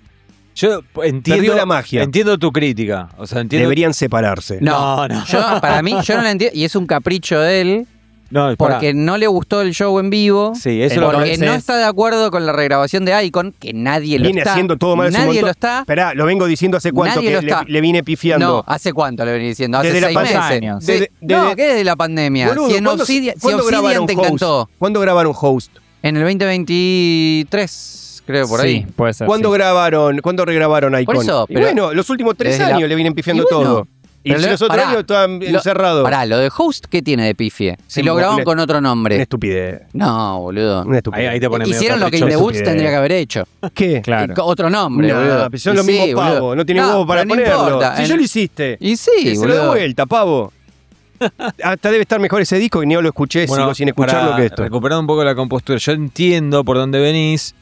Yo entiendo, Perdió la magia. entiendo tu crítica. O sea, entiendo... Deberían separarse. No, No, no. Yo, para mí, yo no lo entiendo, y es un capricho de él, No, pará. porque no le gustó el show en vivo, Sí, eso lo porque Entonces- no está de acuerdo con la regrabación de Icon, que nadie lo Viene está. haciendo todo mal hace un Nadie montón. lo está. Esperá, lo vengo diciendo hace cuánto Nadie que lo le, está. le vine pifiando. No, ¿hace cuánto le venía diciendo? Hace Desde la seis pandemia. meses. años. Sí. Desde- no, desde- ¿qué desde la pandemia? Boludo, si en ¿cuándo- Obsidian, si ¿cuándo Obsidian grabaron te Host? encantó. ¿Cuándo grabaron Host? En el veinte veintitrés, creo, por ahí. Sí, puede ser. ¿Cuándo sí. grabaron? ¿Cuándo regrabaron Icon? Por eso, Y pero- bueno, los últimos tres Desde la- años le vienen pifiando Y bueno, todo. Y pero si lo- los otros pará, años estaban lo- encerrados. Pará, lo de Host, ¿qué tiene de pifie? Si Sí, lo grabaron una- con otro Una nombre. estupidez. No, boludo. Una estupidez. Ahí, ahí te pone medio Hicieron lo que In the caprichoso. Woods tendría que haber hecho. ¿Qué? Claro. Y co- Otro nombre, Nah, boludo. pero son Y los sí, mismos boludo. pavos. No tiene No, huevo para pero no ponerlo. importa, Si en- ya lo hiciste. Y sí, Que se lo dé boludo. vuelta, pavo. Hasta debe estar mejor ese disco que ni yo lo escuché, sigo sin escucharlo para que esto. recuperando un poco la compostura, yo entiendo por dónde venís,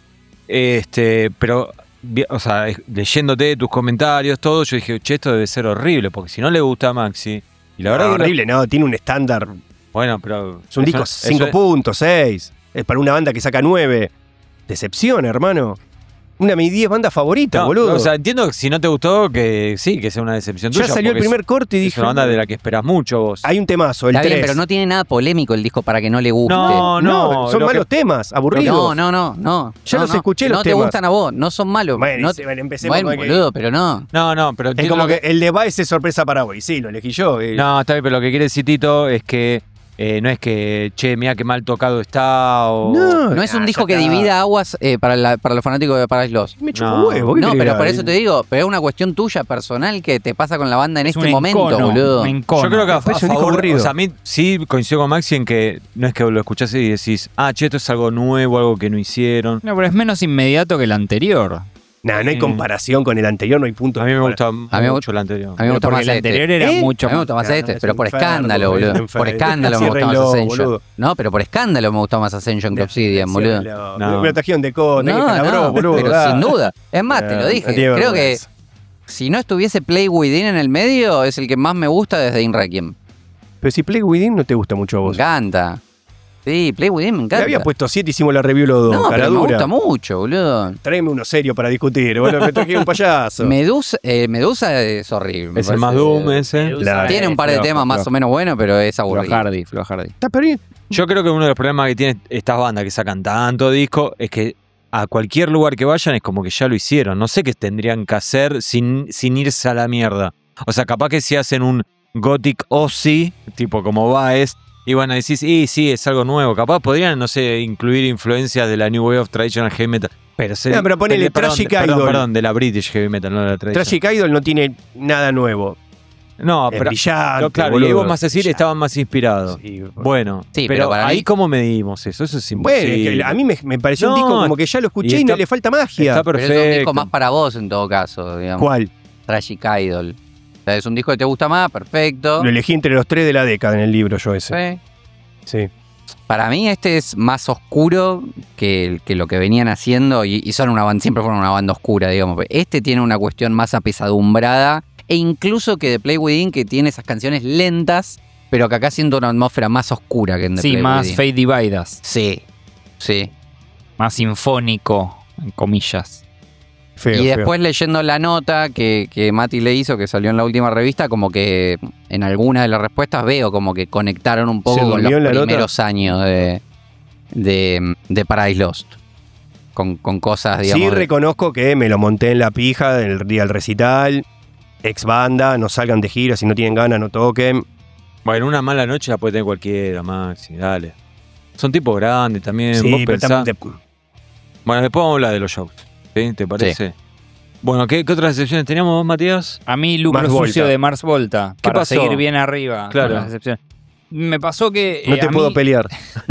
este, pero, vi- o sea, es- leyéndote tus comentarios, todo, yo dije, che, esto debe ser horrible, porque si no le gusta a Maxi, y la verdad No, que lo- horrible, no, tiene un estándar. bueno, pero Es un disco eso- cinco eso- puntos, seis. Es para una banda que saca nueve. Decepción, hermano. Una de mis diez bandas favoritas, no, boludo. o sea, entiendo que si no te gustó, que sí, que sea una decepción ya tuya. salió el porque primer corte y es, dije. es una banda de la que esperás mucho vos. Hay un temazo, el Está bien, tres. pero no tiene nada polémico el disco para que no le guste. No, No, son lo que- malos temas, aburridos. No, no, no, no. Ya No, los no. escuché los No te temas. gustan a vos, no son malos. Bueno, no y se- bueno, empecemos bueno, con que- boludo, pero no. No, no, pero Es entiendo como lo que el de Vice es sorpresa para hoy. Sí, lo elegí yo. eh. No, está bien, pero lo que quiere decir Tito es que eh, no es que, che, mira qué mal tocado está o... No, No es un ah, disco ya que está. divida aguas eh, para, la- para los fanáticos de Paradise Lost. Me chupa No. huevo. ¿qué No, querés pero que por haga? eso te digo, pero es una cuestión tuya personal que te pasa con la banda en Es este un momento, encono, boludo. un encono. Yo creo que a, Después a es un disco favor, aburrido. o sea, a mí sí coincido con Maxi en que no es que lo escuchás y decís, ah, che, esto es algo nuevo, algo que no hicieron. No, pero es menos inmediato que el anterior. Nah, no hay Mm. comparación con el anterior, no hay punto. A mí me gusta A mí me mucho el anterior. A mí me gusta Porque más el este. anterior era ¿Eh? mucho A mí me más- gusta más Nah, este, es pero un por enfermo, escándalo, es un boludo. enfermo. Por escándalo me gusta más Ciérrenlo, Ascension. boludo. No, pero por escándalo me gusta más Ascension que Obsidian, boludo. No, No. me lo trajeron de codo, No, que calabró, no, boludo. pero ah. sin duda. Es más, te Ah, lo no dije. tiene Creo que vergüenza. si no estuviese Play Within en el medio, es el que más me gusta desde In Requiem. Pero si Play Within no te gusta mucho a Me vos. encanta. Sí, Play Within me Te encanta. había puesto siete, hicimos la review los dos. No, cara pero me dura. gusta mucho, boludo. Tráeme uno serio para discutir, boludo. Me traje un payaso. Medusa, eh, Medusa es horrible. me Es el parece. más Doom ese. La- Tiene un par de Flojo, temas más flojo. o menos buenos, pero es aburrido. Flojardi, Flojardi. Está perdido. Yo creo que uno de los problemas que tienen estas bandas que sacan tanto disco es que a cualquier lugar que vayan es como que ya lo hicieron. No sé qué tendrían que hacer sin, sin irse a la mierda. O sea, capaz que si hacen un Gothic Ozzy, tipo como Baez, y van a decir, sí, sí, es algo nuevo. Capaz podrían, no sé, incluir influencias de la New Wave of Traditional Heavy Metal. Pero, se, No, pero ponele de- perdón, Tragic perdón, Idol. Perdón, de la British Heavy Metal, no de la Traditional. Tragic Idol no tiene nada nuevo. No, Es pero brillante. no, claro, boludo. y ahí vos más decir, Brillante. estaban más inspirados. Sí, Bueno, Sí, pero, pero para ahí mí- cómo medimos eso, eso es Bueno, imposible. es que a mí me, me pareció un No, disco como que ya lo escuché y y, no está- le falta magia. Está Pero perfecto. es un disco más para vos en todo caso, digamos. ¿Cuál? Tragic Idol. O sea, es un disco que te gusta más, perfecto. Lo elegí entre los tres de la década en el libro yo ese. Sí. Sí. Para mí este es más oscuro que, que lo que venían haciendo y, y son una banda, siempre fueron una banda oscura, digamos. Este tiene una cuestión más apesadumbrada e incluso que de Play Within, que tiene esas canciones lentas, pero que acá siento una atmósfera más oscura que en The Sí, Play más Within. Fate Dividas, Sí, sí. más sinfónico, en comillas. Feo, y feo. después leyendo la nota que, que Mati le hizo, que salió en la última revista, como que en algunas de las respuestas veo como que conectaron un ¿Se poco con los durmió en la nota? primeros años de, de, de Paradise Lost. Con, con cosas, digamos. Sí de- reconozco que me lo monté en la pija del día del recital. Ex banda, no salgan de gira, si no tienen ganas no toquen. Bueno, una mala noche la puede tener cualquiera, Maxi, dale. Son tipos grandes también, Sí, vos pero pensás. estamos de- Bueno, después vamos a hablar de los shows, ¿sí? ¿Te parece? Bueno, ¿qué, qué otras excepciones teníamos vos, Matías? A mí, lucro Mars sucio Volta. de Mars Volta. ¿Qué para pasó? seguir bien arriba. Claro. Con las excepciones. Me pasó que. no eh, te a puedo mí- pelear.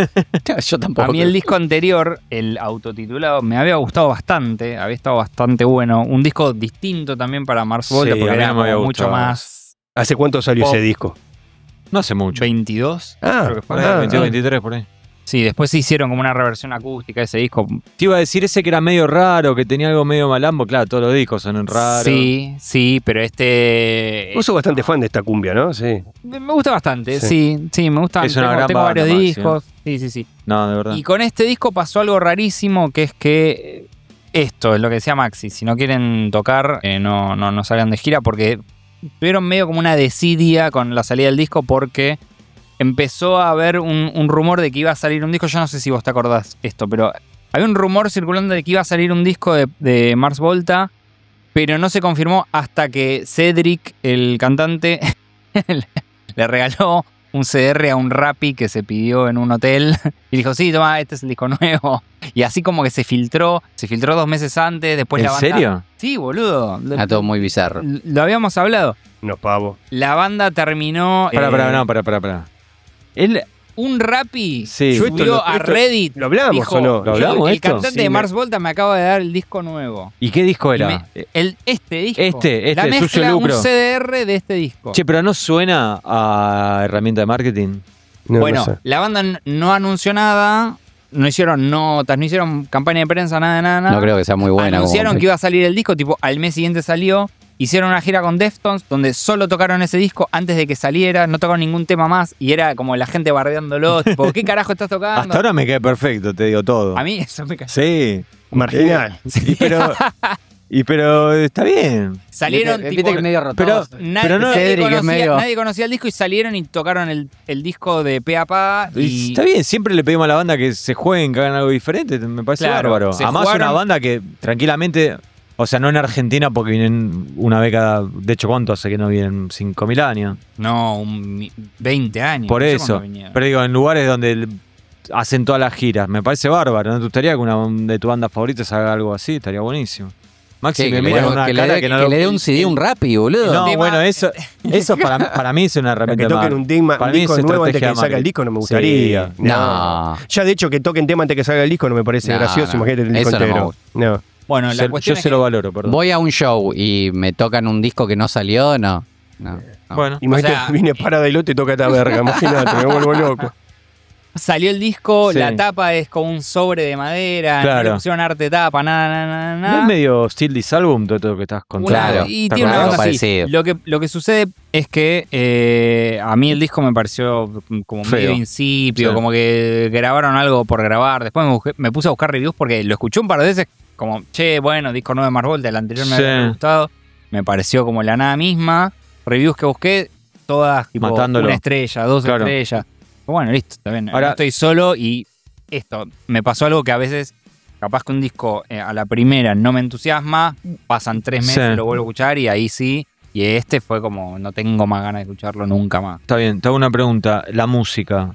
Yo tampoco. A mí el disco anterior, el autotitulado, me había gustado bastante, había estado bastante bueno. Un disco distinto también para Mars Volta, Sí, porque a mí era no me había como mucho gustado. más ¿Hace cuánto salió Pop. ese disco? No hace mucho. veintidós. Ah, creo que fue. Por ahí, ah, veintidós, ah. veintitrés, por ahí. Sí, después se hicieron como una reversión acústica de ese disco. Te iba a decir ese que era medio raro, que tenía algo medio malambo. Claro, todos los discos son raros. Sí, sí, pero este. Vos sos bastante fan de esta cumbia, ¿no? Sí. Me me gusta bastante, Sí. sí, sí, me gusta. Es una tengo, gran tengo banda, varios Maxi, discos. Sí, sí, sí. No, de verdad. Y con este disco pasó algo rarísimo, que es que eh, esto es lo que decía Maxi, si no quieren tocar, eh, no, no, no salgan de gira, porque tuvieron medio como una desidia con la salida del disco, porque empezó a haber un, un rumor de que iba a salir un disco, yo no sé si vos te acordás esto, pero había un rumor circulando de que iba a salir un disco de, de Mars Volta, pero no se confirmó hasta que Cedric, el cantante, le regaló un C D R a un Rappi que se pidió en un hotel y dijo, sí, toma, este es el disco nuevo. Y así como que se filtró, se filtró dos meses antes, después ¿En la banda... serio? Sí, boludo. Está todo muy bizarro. Lo habíamos hablado. No, pavo. La banda terminó... Pará, eh, pará, no, pará, pará, pará. Él, Un Rappi Sí. Yo esto subió lo- a esto- Reddit. ¿Lo hablamos dijo, o no? ¿Lo hablamos El esto? cantante Sí, de me- Mars Volta me acaba de dar el disco nuevo. ¿y qué disco Y era? me- el, este disco. Este, La este, Sucio mezcla, Lucro. un C D R de este disco. Che, pero no suena a herramienta de marketing. No, bueno, no sé. la banda n- no anunció nada, no hicieron notas, no hicieron campaña de prensa, nada, nada, nada. No creo que sea muy buena. Anunciaron como- que iba a salir el disco, tipo al mes siguiente salió. Hicieron una gira con Deftones, donde solo tocaron ese disco antes de que saliera, no tocaron ningún tema más, y era como la gente bardeándolo, tipo, ¿qué carajo estás tocando? Hasta ahora me queda perfecto, te digo todo. A mí eso me cayó. Sí. Marginal. Y pero, y pero está bien. Salieron, Viste- tipo, viste que es medio roto. pero- nadie, pero no- nadie Cedric es conocía, medio- nadie conocía el disco y salieron y tocaron el, el disco de pe a pa. Y Y Está bien, siempre le pedimos a la banda que se jueguen, que hagan algo diferente, me parece Claro, bárbaro. se Además, jugaron- una banda que tranquilamente, o sea, no en Argentina porque vienen una vez cada, de hecho, ¿cuánto hace que no vienen? cinco mil años. No, un mi- veinte años. Por no sé eso. cuándo vinieron. Pero digo, en lugares donde el- hacen todas las giras, me parece bárbaro. ¿No te gustaría que una de tus bandas favoritas haga algo así? Estaría buenísimo. Maxi Sí, me que, mira le, con una que le cara dé- que no que lo- le dé un C D, un Rappi, boludo. No, tema- bueno, eso, eso para, para mí es una Que herramienta toquen más. un, tema, Para un mí disco es nuevo antes estrategia que de salga el marketing. disco no me Sí. gustaría. No. Ya de hecho que toquen tema antes que salga el disco no me parece No, gracioso, no. imagínate el disco Eso no me entero. gusta. No. Bueno, la Se- cuestión yo es se que lo valoro, perdón. Voy a un show y me tocan un disco que no salió, no. No. no. Bueno, Imagínate, O sea- viene parada y lo te toca esta verga, imagínate, me vuelvo loco. salió el disco, Sí. la tapa es como un sobre de madera, Claro. no le pusieron arte tapa, nada, nada, nada, ¿no nada. es medio Still This Album todo esto que estás contando? Claro. Y ¿Te tiene una acordás? onda así. Parecido. Lo que, lo que sucede es que eh, a mí el disco me pareció como Feo. medio incipio, Sí. como que grabaron algo por grabar. Después me, busqué- me puse a buscar reviews porque lo escuché un par de veces como, che, bueno, disco nueve de Mars Volta, el anterior me Sí. había gustado. Me pareció como la nada misma. Reviews que busqué, todas tipo Matándolo. una estrella, dos Claro. estrellas. Bueno, listo, está bien. Ahora- No estoy solo y esto, me pasó algo que a veces, capaz que un disco eh, a la primera no me entusiasma, pasan tres meses, Sí. lo vuelvo a escuchar y ahí sí. Y este fue como, no tengo más ganas de escucharlo nunca más. Está bien, te hago una pregunta. ¿La música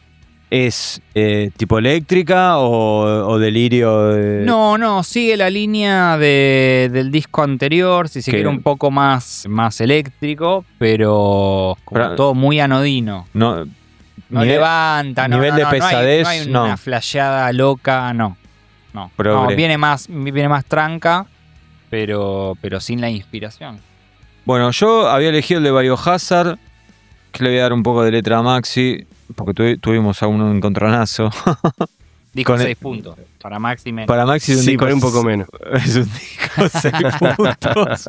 es eh, tipo eléctrica o, o delirio? De... No, no, sigue la línea de, del disco anterior, si se Que- quiere un poco más, más eléctrico, pero como Pero- todo muy anodino. No, No nivel- levanta, no, nivel no, de no, no hay- pesadez, no hay, no. una flasheada loca, no. No, Progre. no, viene más, viene más tranca, pero, pero sin la inspiración. Bueno, yo había elegido el de Biohazard, que le voy a dar un poco de letra a Maxi, porque tuvi- tuvimos a un encontronazo. Disco Con el- seis puntos. Para Maxi menos. Para Maxi es un Sí, disco por ahí un poco menos. Es un disco seis puntos.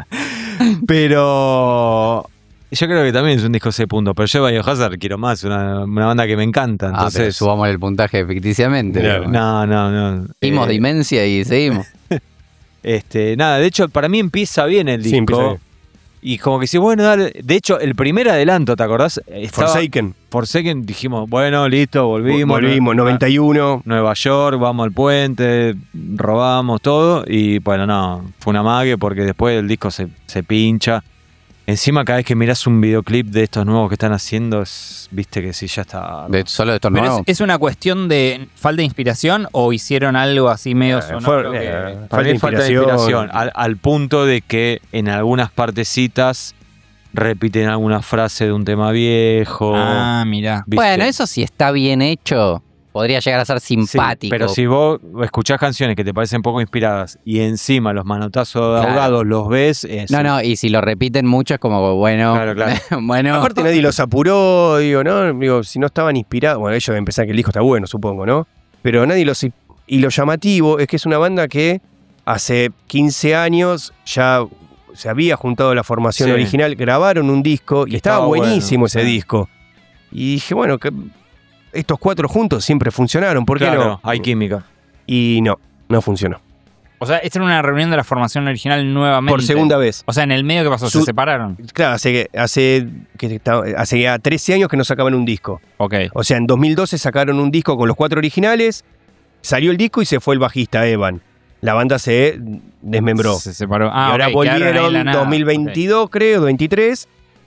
Pero yo creo que también es un disco seis puntos. Pero yo Biohazard quiero más, una, una banda que me encanta. Ah, pero Entonces, subamos el puntaje ficticiamente. Claro. no, no, no. Dimos Eh, demencia y seguimos. Este, nada, de hecho, para mí empieza bien el Sí, disco. empieza bien. Y como que sí, bueno, dale. De hecho, el primer adelanto, ¿te acordás? Estaba- Forsaken. Forsaken, dijimos, bueno, listo, volvimos. Volvimos, noventa y uno. Nueva York, vamos al puente, robamos todo. Y bueno, no, fue una mague porque después el disco se, se pincha. Encima, cada vez que mirás un videoclip de estos nuevos que están haciendo, es- viste que sí, ya está. De, solo de estos ¿Pero nuevos. es, es una cuestión de falta de inspiración o hicieron algo así medio Eh, sonoro? fue- que- eh, Para mí falta de inspiración. inspiración, al, al punto de que en algunas partecitas repiten alguna frase de un tema viejo. Ah, mirá. ¿viste? Bueno, eso sí está bien hecho. Podría llegar a ser Sí, simpático. pero si vos escuchás canciones que te parecen poco inspiradas y encima los manotazos de Claro. ahogados los ves, es- No, no, y si lo repiten mucho es como, bueno, Claro, claro. bueno. Aparte nadie los apuró, digo, ¿no? Digo, si no estaban inspirados, bueno, ellos deben pensar que el disco está bueno, supongo, ¿no? Pero nadie los... Y lo llamativo es que es una banda que hace quince años ya se había juntado la formación Sí. original, grabaron un disco y estaba, Estaba bueno, buenísimo ese sí. disco. Y dije, bueno, que estos cuatro juntos siempre funcionaron, ¿por qué claro, no? hay química. Y no, no funcionó. O sea, esta era una reunión de la formación original nuevamente. Por segunda vez. O sea, en el medio, ¿qué pasó? ¿Se Su- separaron? Claro, hace, hace, que está- hace ya trece años que no sacaban un disco. Ok. O sea, en dos mil doce sacaron un disco con los cuatro originales, salió el disco y se fue el bajista Evan. La banda se desmembró. Se separó. Ah, y ahora ok, quedaron ahí en la volvieron nada. dos mil veintidós, creo, veintitrés,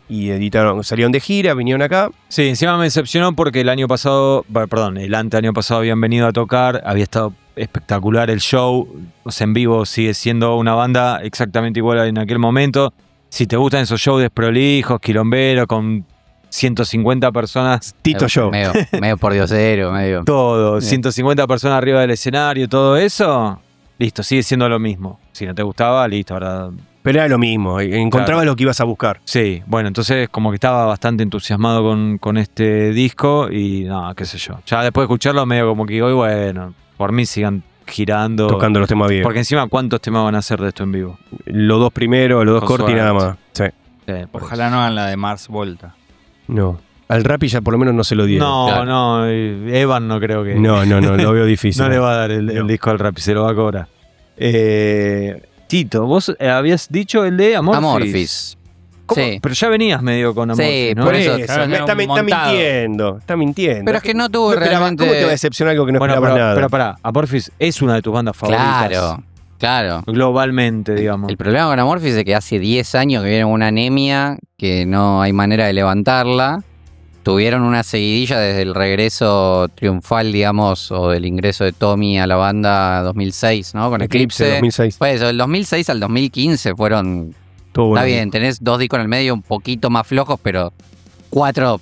y editaron, salieron de gira, vinieron acá. Sí, encima me decepcionó porque el año pasado, bueno, perdón, el ante año pasado habían venido a tocar, había estado espectacular el show, o sea, en vivo sigue siendo una banda exactamente igual en aquel momento. Si te gustan esos shows desprolijos, quilomberos, con ciento cincuenta personas, Tito Show. Medio, medio por diosero, medio. todo, Bien. ciento cincuenta personas arriba del escenario, todo eso, listo, sigue siendo lo mismo. Si no te gustaba, listo, ahora... Pero era lo mismo, encontrabas Claro. lo que ibas a buscar. Sí, bueno, entonces como que estaba bastante entusiasmado con, con este disco y no, qué sé yo. Ya después de escucharlo medio como que digo, y bueno, por mí sigan girando. Tocando los temas viejos. Porque encima, ¿cuántos temas van a hacer de esto en vivo? Los dos primeros, los dos Con corti y nada suerte. más. Sí. Sí, por Ojalá no hagan la de Mars Volta. No. Al Rappi ya por lo menos no se lo eso. dieron. No, Claro. no, eh, Evan no creo que... No, no, no, lo veo difícil. no le va a dar el, el No. disco al rap, se lo va a cobrar. Eh, Tito, vos eh, habías dicho el de Amorphis. Amorphis. ¿Cómo? Sí. Pero ya venías medio con Sí, Amorphis, ¿no? Por Por eso, eso, claro, me era está, un me está montado. mintiendo. Está mintiendo. Pero es que no tuvo No esperaba- realmente. ¿Cómo te va a decepcionar algo que no Bueno, esperabas pero, nada? pero pará, Amorphis es una de tus bandas favoritas. Claro, claro. Globalmente, digamos. El problema con Amorphis es que hace diez años que viene una anemia que no hay manera de levantarla. Tuvieron una seguidilla desde el regreso triunfal, digamos, o del ingreso de Tommy a la banda dos mil seis, ¿no? Con Eclipse Eclipse. dos mil seis. Pues del dos mil seis al dos mil quince fueron... Todo Está bueno. bien, tenés dos discos en el medio un poquito más flojos, pero cuatro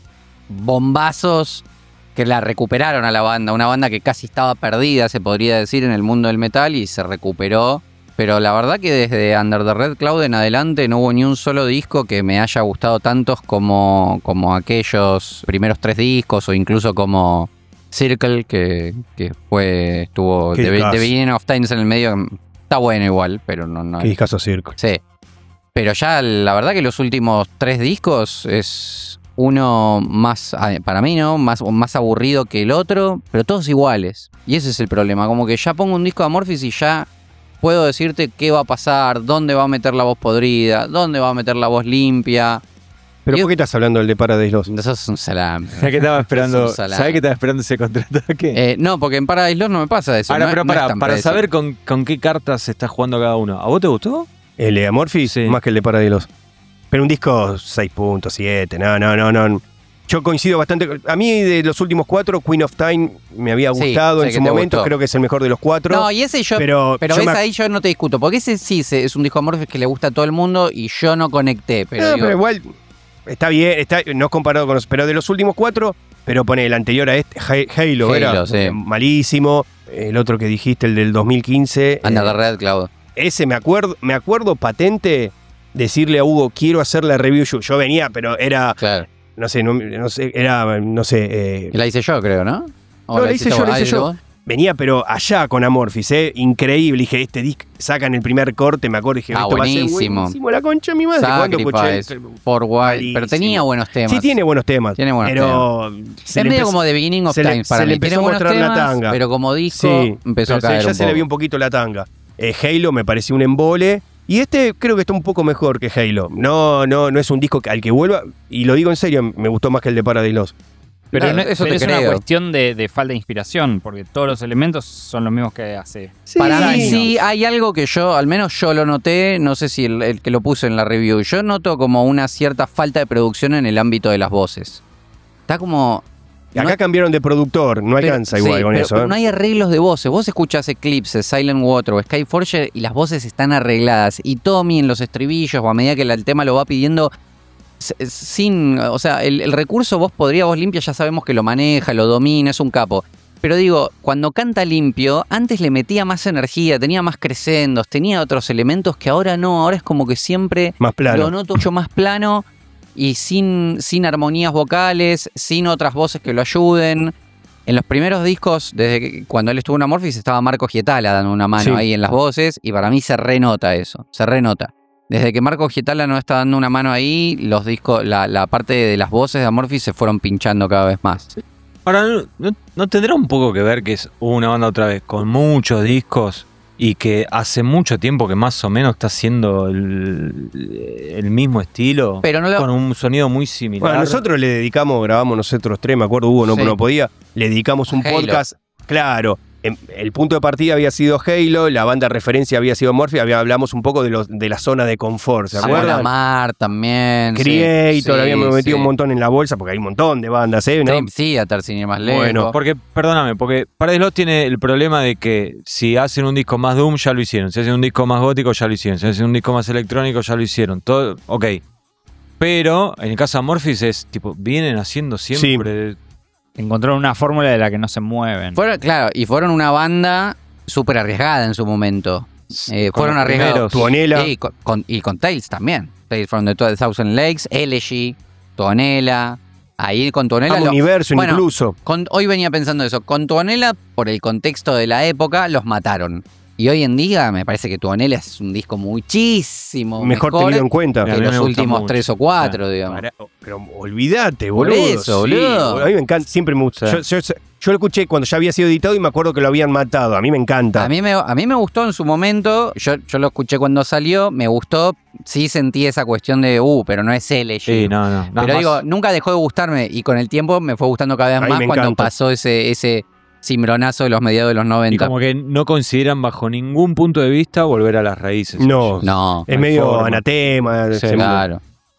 bombazos que la recuperaron a la banda. Una banda que casi estaba perdida, se podría decir, en el mundo del metal y se recuperó. Pero la verdad que desde Under the Red Cloud en adelante no hubo ni un solo disco que me haya gustado tantos como, como aquellos primeros tres discos o incluso como Circle, que, que fue estuvo Qué The, discazo. The Beginning of Times en el medio. Está bueno igual, pero no... no Qué discazo circo. Sí. Pero ya la verdad que los últimos tres discos es uno más, ah, para mí, ¿no? Más, más aburrido que el otro, pero todos iguales. Y ese es el problema. Como que ya pongo un disco de Amorphis y ya puedo decirte qué va a pasar, dónde va a meter la voz podrida, dónde va a meter la voz limpia. ¿Pero Yo- por qué estás hablando del de Paradise Lost? Eso es un salame. ¿Sabes que estaba esperando? Es un salame. ¿Sabes que estaba esperando ese contraataque? Eh, no, porque en Paradise Lost no me pasa eso. Ahora, no- pero no es para, tan para predecible. saber con, con qué cartas se está jugando cada uno. ¿A vos te gustó? ¿El de Amorphis? Sí. Más que el de Paradise Lost. Pero un disco seis punto siete. No, no, no, no. Yo coincido bastante. A mí de los últimos cuatro, Queen of Time me había Sí, gustado sé en que su te momento. gustó. Creo que es el mejor de los cuatro. No, y ese yo. pero Pero yo ves me- ahí yo no te discuto, porque ese sí se- es un disco Amorphis que le gusta a todo el mundo y yo no conecté. Pero, No, digo, pero igual está bien, está, no comparado con los. Pero de los últimos cuatro, pero pone el anterior a este, Ha- Halo, Halo, era sí. eh, malísimo. El otro que dijiste, el del dos mil quince. Under eh, the Red Cloud. ese me acuerdo, me acuerdo patente decirle a Hugo, quiero hacer la review yo. Yo venía, pero era, Claro. no sé, no, no sé, era, no sé, eh, Que la hice yo, creo, ¿no? ¿O No, la hice hiciste yo, vos? la Ah, hice ¿hiciste yo. vos? venía pero allá con Amorphis, ¿eh? Increíble. Dije, este disco, sacan el primer corte, me acuerdo, dije, Ah, esto va a ser buenísimo. buenísimo, la concha de mi madre. ¿Cuándo escuché? Sacrifice, For Wild. Malísimo. Pero tenía buenos temas. Sí, tiene buenos temas. Tiene buenos pero se Es le medio empezó- como The Beginning of se le- Times se para le mí. empezó Tiene a buenos mostrar la temas, tanga. pero como disco Sí, empezó pero a caer se- ya un se le poco. vio un poquito la tanga. Eh, Halo me pareció un embole. Y este creo que está un poco mejor que Halo. No, no, no es un disco que- al que vuelva. Y lo digo en serio, me gustó más que el de Paradise Lost. Pero Claro, no- eso pero te es una creo. cuestión de, de falta de inspiración, porque todos los elementos son los mismos que hace. Para mí años. sí hay algo que yo, al menos yo lo noté, no sé si el, el que lo puse en la review, yo noto como una cierta falta de producción en el ámbito de las voces. Está como... Y acá no- cambiaron de productor, no pero- alcanza igual sí, con pero- eso. pero ¿eh? no hay arreglos de voces. Vos escuchás Eclipse, Silent Water o Skyforger y las voces están arregladas. Y Tommy en los estribillos o a medida que la- el tema lo va pidiendo... s- Sin, o sea, el, el recurso vos podría, voz limpia, ya sabemos que lo maneja, lo domina, es un capo. Pero digo, cuando canta limpio, antes le metía más energía, tenía más crescendos, tenía otros elementos que ahora no, ahora es como que siempre Más plano. lo noto mucho más plano y sin, sin armonías vocales, sin otras voces que lo ayuden. En los primeros discos, desde que, cuando él estuvo en Amorphis, estaba Marco Gietala dando una mano Sí. ahí en las voces y para mí se renota eso, se renota. Desde que Marco Gietala no está dando una mano ahí, los discos, la, la parte de las voces de Amorphis se fueron pinchando cada vez más. Ahora, ¿no, no, no tendrá un poco que ver que es una banda otra vez con muchos discos y que hace mucho tiempo que más o menos está haciendo el, el mismo estilo, Pero no lo- con un sonido muy similar? Bueno, nosotros le dedicamos, grabamos nosotros tres, me acuerdo, Hugo no, Sí. no podía, le dedicamos un Halo. podcast, claro, em, el punto de partida había sido Halo, la banda de referencia había sido Morphy, había, hablamos un poco de, los, de la zona de confort, ¿se Amon acuerdan? Amar también. Creator, sí, habíamos sí, metido sí. un montón en la bolsa, porque hay un montón de bandas, ¿eh? ¿no? Dream Theater, sin ir más lejos. Bueno, Porque, perdóname, porque Paradise Lost tiene el problema de que si hacen un disco más Doom, ya lo hicieron. Si hacen un disco más gótico, ya lo hicieron. Si hacen un disco más electrónico, ya lo hicieron. Todo, ok. Pero en el caso de Amorphis es tipo, vienen haciendo siempre. Encontraron una fórmula de la que no se mueven. Fueron, claro, y fueron una banda súper arriesgada en su momento. Eh, Con fueron los arriesgados. primeros. Tuonela. Sí, con, con- y con Tales también. Tales from the Thousand Lakes, Elegy, Tuonela. Ahí con Tuonela. Amo lo- Universo bueno, incluso. con- hoy venía pensando eso. Con Tuonela, por el contexto de la época, los mataron. Y hoy en día me parece que Tuonela es un disco muchísimo Mejor, mejor, tenido en cuenta. que A mí me los gusta últimos mucho. tres o cuatro, digamos. Para- pero olvídate, Por boludo. eso, Sí, boludo. A mí me encanta, siempre me gusta. Sí. Yo, yo- yo lo escuché cuando ya había sido editado y me acuerdo que lo habían matado. A mí me encanta. A mí me, a mí me gustó en su momento, yo, yo lo escuché cuando salió, me gustó, sí sentí esa cuestión de, uh, pero no es Elegy. Sí, no, no. Nada Pero más. digo, nunca dejó de gustarme y con el tiempo me fue gustando cada A vez mí más me cuando encanta. pasó ese, ese cimbronazo de los mediados de los Y noventa. como que no consideran bajo ningún punto de vista volver a las raíces. No. No, es no hay medio forma. anatema. Sí, se- claro.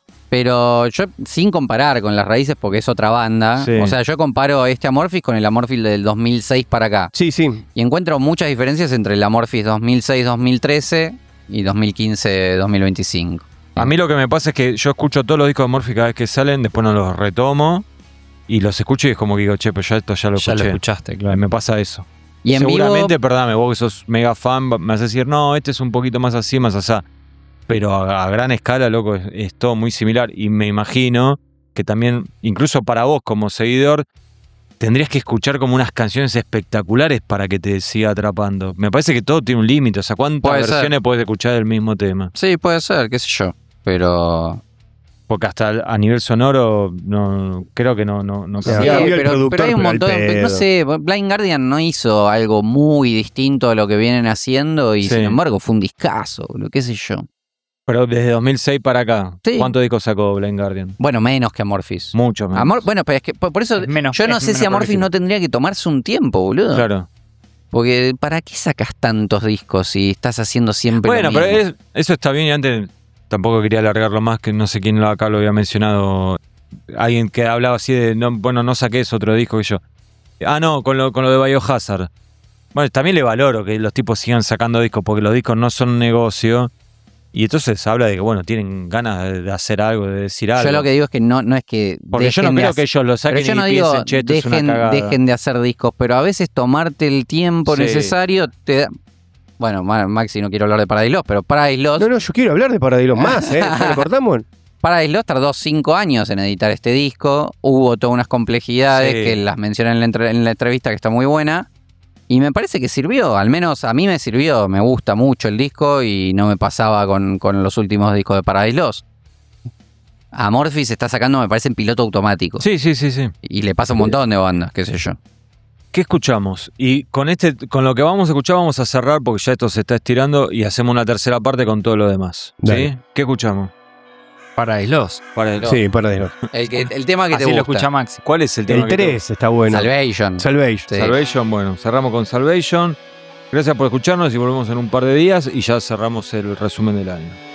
Pero yo, sin comparar con las raíces, porque es otra banda, Sí. o sea, yo comparo este Amorphis con el Amorphis del dos mil seis para acá. Sí, sí. Y encuentro muchas diferencias entre el Amorphis dos mil seis dos mil trece y dos mil quince dos mil veinticinco. A mí lo que me pasa es que yo escucho todos los discos de Morphy cada vez que salen, después no los retomo y los escucho y es como que digo, che, pero ya esto ya lo Ya escuché. lo escuchaste, claro. Me pasa eso. Y en Seguramente, vivo, perdóname, vos que sos mega fan, me vas a decir, no, este es un poquito más así, más asá. Pero a, a gran escala, loco, es, es todo muy similar. Y me imagino que también, incluso para vos como seguidor, tendrías que escuchar como unas canciones espectaculares para que te siga atrapando. Me parece que todo tiene un límite. O sea, ¿cuántas Puede ser. versiones puedes escuchar del mismo tema? sí, puede ser, qué sé yo. Pero Porque hasta a nivel sonoro, no creo que no, no, no Sí, cambia. cambió el pero, productor, pero hay un pero al montón, pedo. no sé, Blind Guardian no hizo algo muy distinto a lo que vienen haciendo y Sí. sin embargo fue un discazo, lo qué sé yo. Pero desde dos mil seis para acá, Sí. ¿cuántos discos sacó Blind Guardian? Bueno, menos que Amorphis. Mucho menos. Amor, bueno, pero es que por por eso Es menos- yo no es sé si menos Amorphis prolífico. no tendría que tomarse un tiempo, boludo. Claro. Porque ¿para qué sacas tantos discos si estás haciendo siempre Bueno, lo pero mismo? es- eso está bien y antes tampoco quería alargarlo más, que no sé quién lo- acá lo había mencionado. Alguien que hablaba así de, no, bueno, no saqué ese otro disco que yo. Ah, no, con lo, con lo de Biohazard. Bueno, también le valoro que los tipos sigan sacando discos porque los discos no son negocio. Y entonces habla de que, bueno, tienen ganas de, de hacer algo, de decir algo. Yo lo que digo es que no, no es que Porque yo no dejen de creo hacer- que ellos lo saquen Pero yo y no digo piensen, che, esto es dejen, una cagada. dejen de hacer discos, pero a veces tomarte el tiempo Sí. necesario te da... Bueno, Ma- Maxi, no quiero hablar de Paradise Lost, pero Paradise Lost, No, no, yo quiero hablar de Paradilos más, ¿eh? ¿Ya lo cortamos? Paradise Lost tardó cinco años en editar este disco. Hubo todas unas complejidades Sí. que las mencioné en la, entre- en la entrevista, que está muy buena. Y me parece que sirvió, al menos a mí me sirvió. Me gusta mucho el disco y no me pasaba con, con los últimos discos de Paradise Lost. Amorphis está sacando, me parece, en piloto automático. Sí, sí, sí, sí. Y le pasa a un montón de bandas, qué sé yo. ¿Qué escuchamos? Y con este, con lo que vamos a escuchar vamos a cerrar porque ya esto se está estirando y hacemos una tercera parte con todo lo demás. ¿Sí? Dale. ¿Qué escuchamos? Paradise Lost. Para el- Sí, Paradilos. El, que, el tema que Así te lo gusta. escucha Maxi. ¿Cuál es el tema? El que te- tres está bueno. Salvation. Salvation. Sí. Salvation, bueno, cerramos con Salvation. Gracias por escucharnos y volvemos en un par de días y ya cerramos el resumen del año.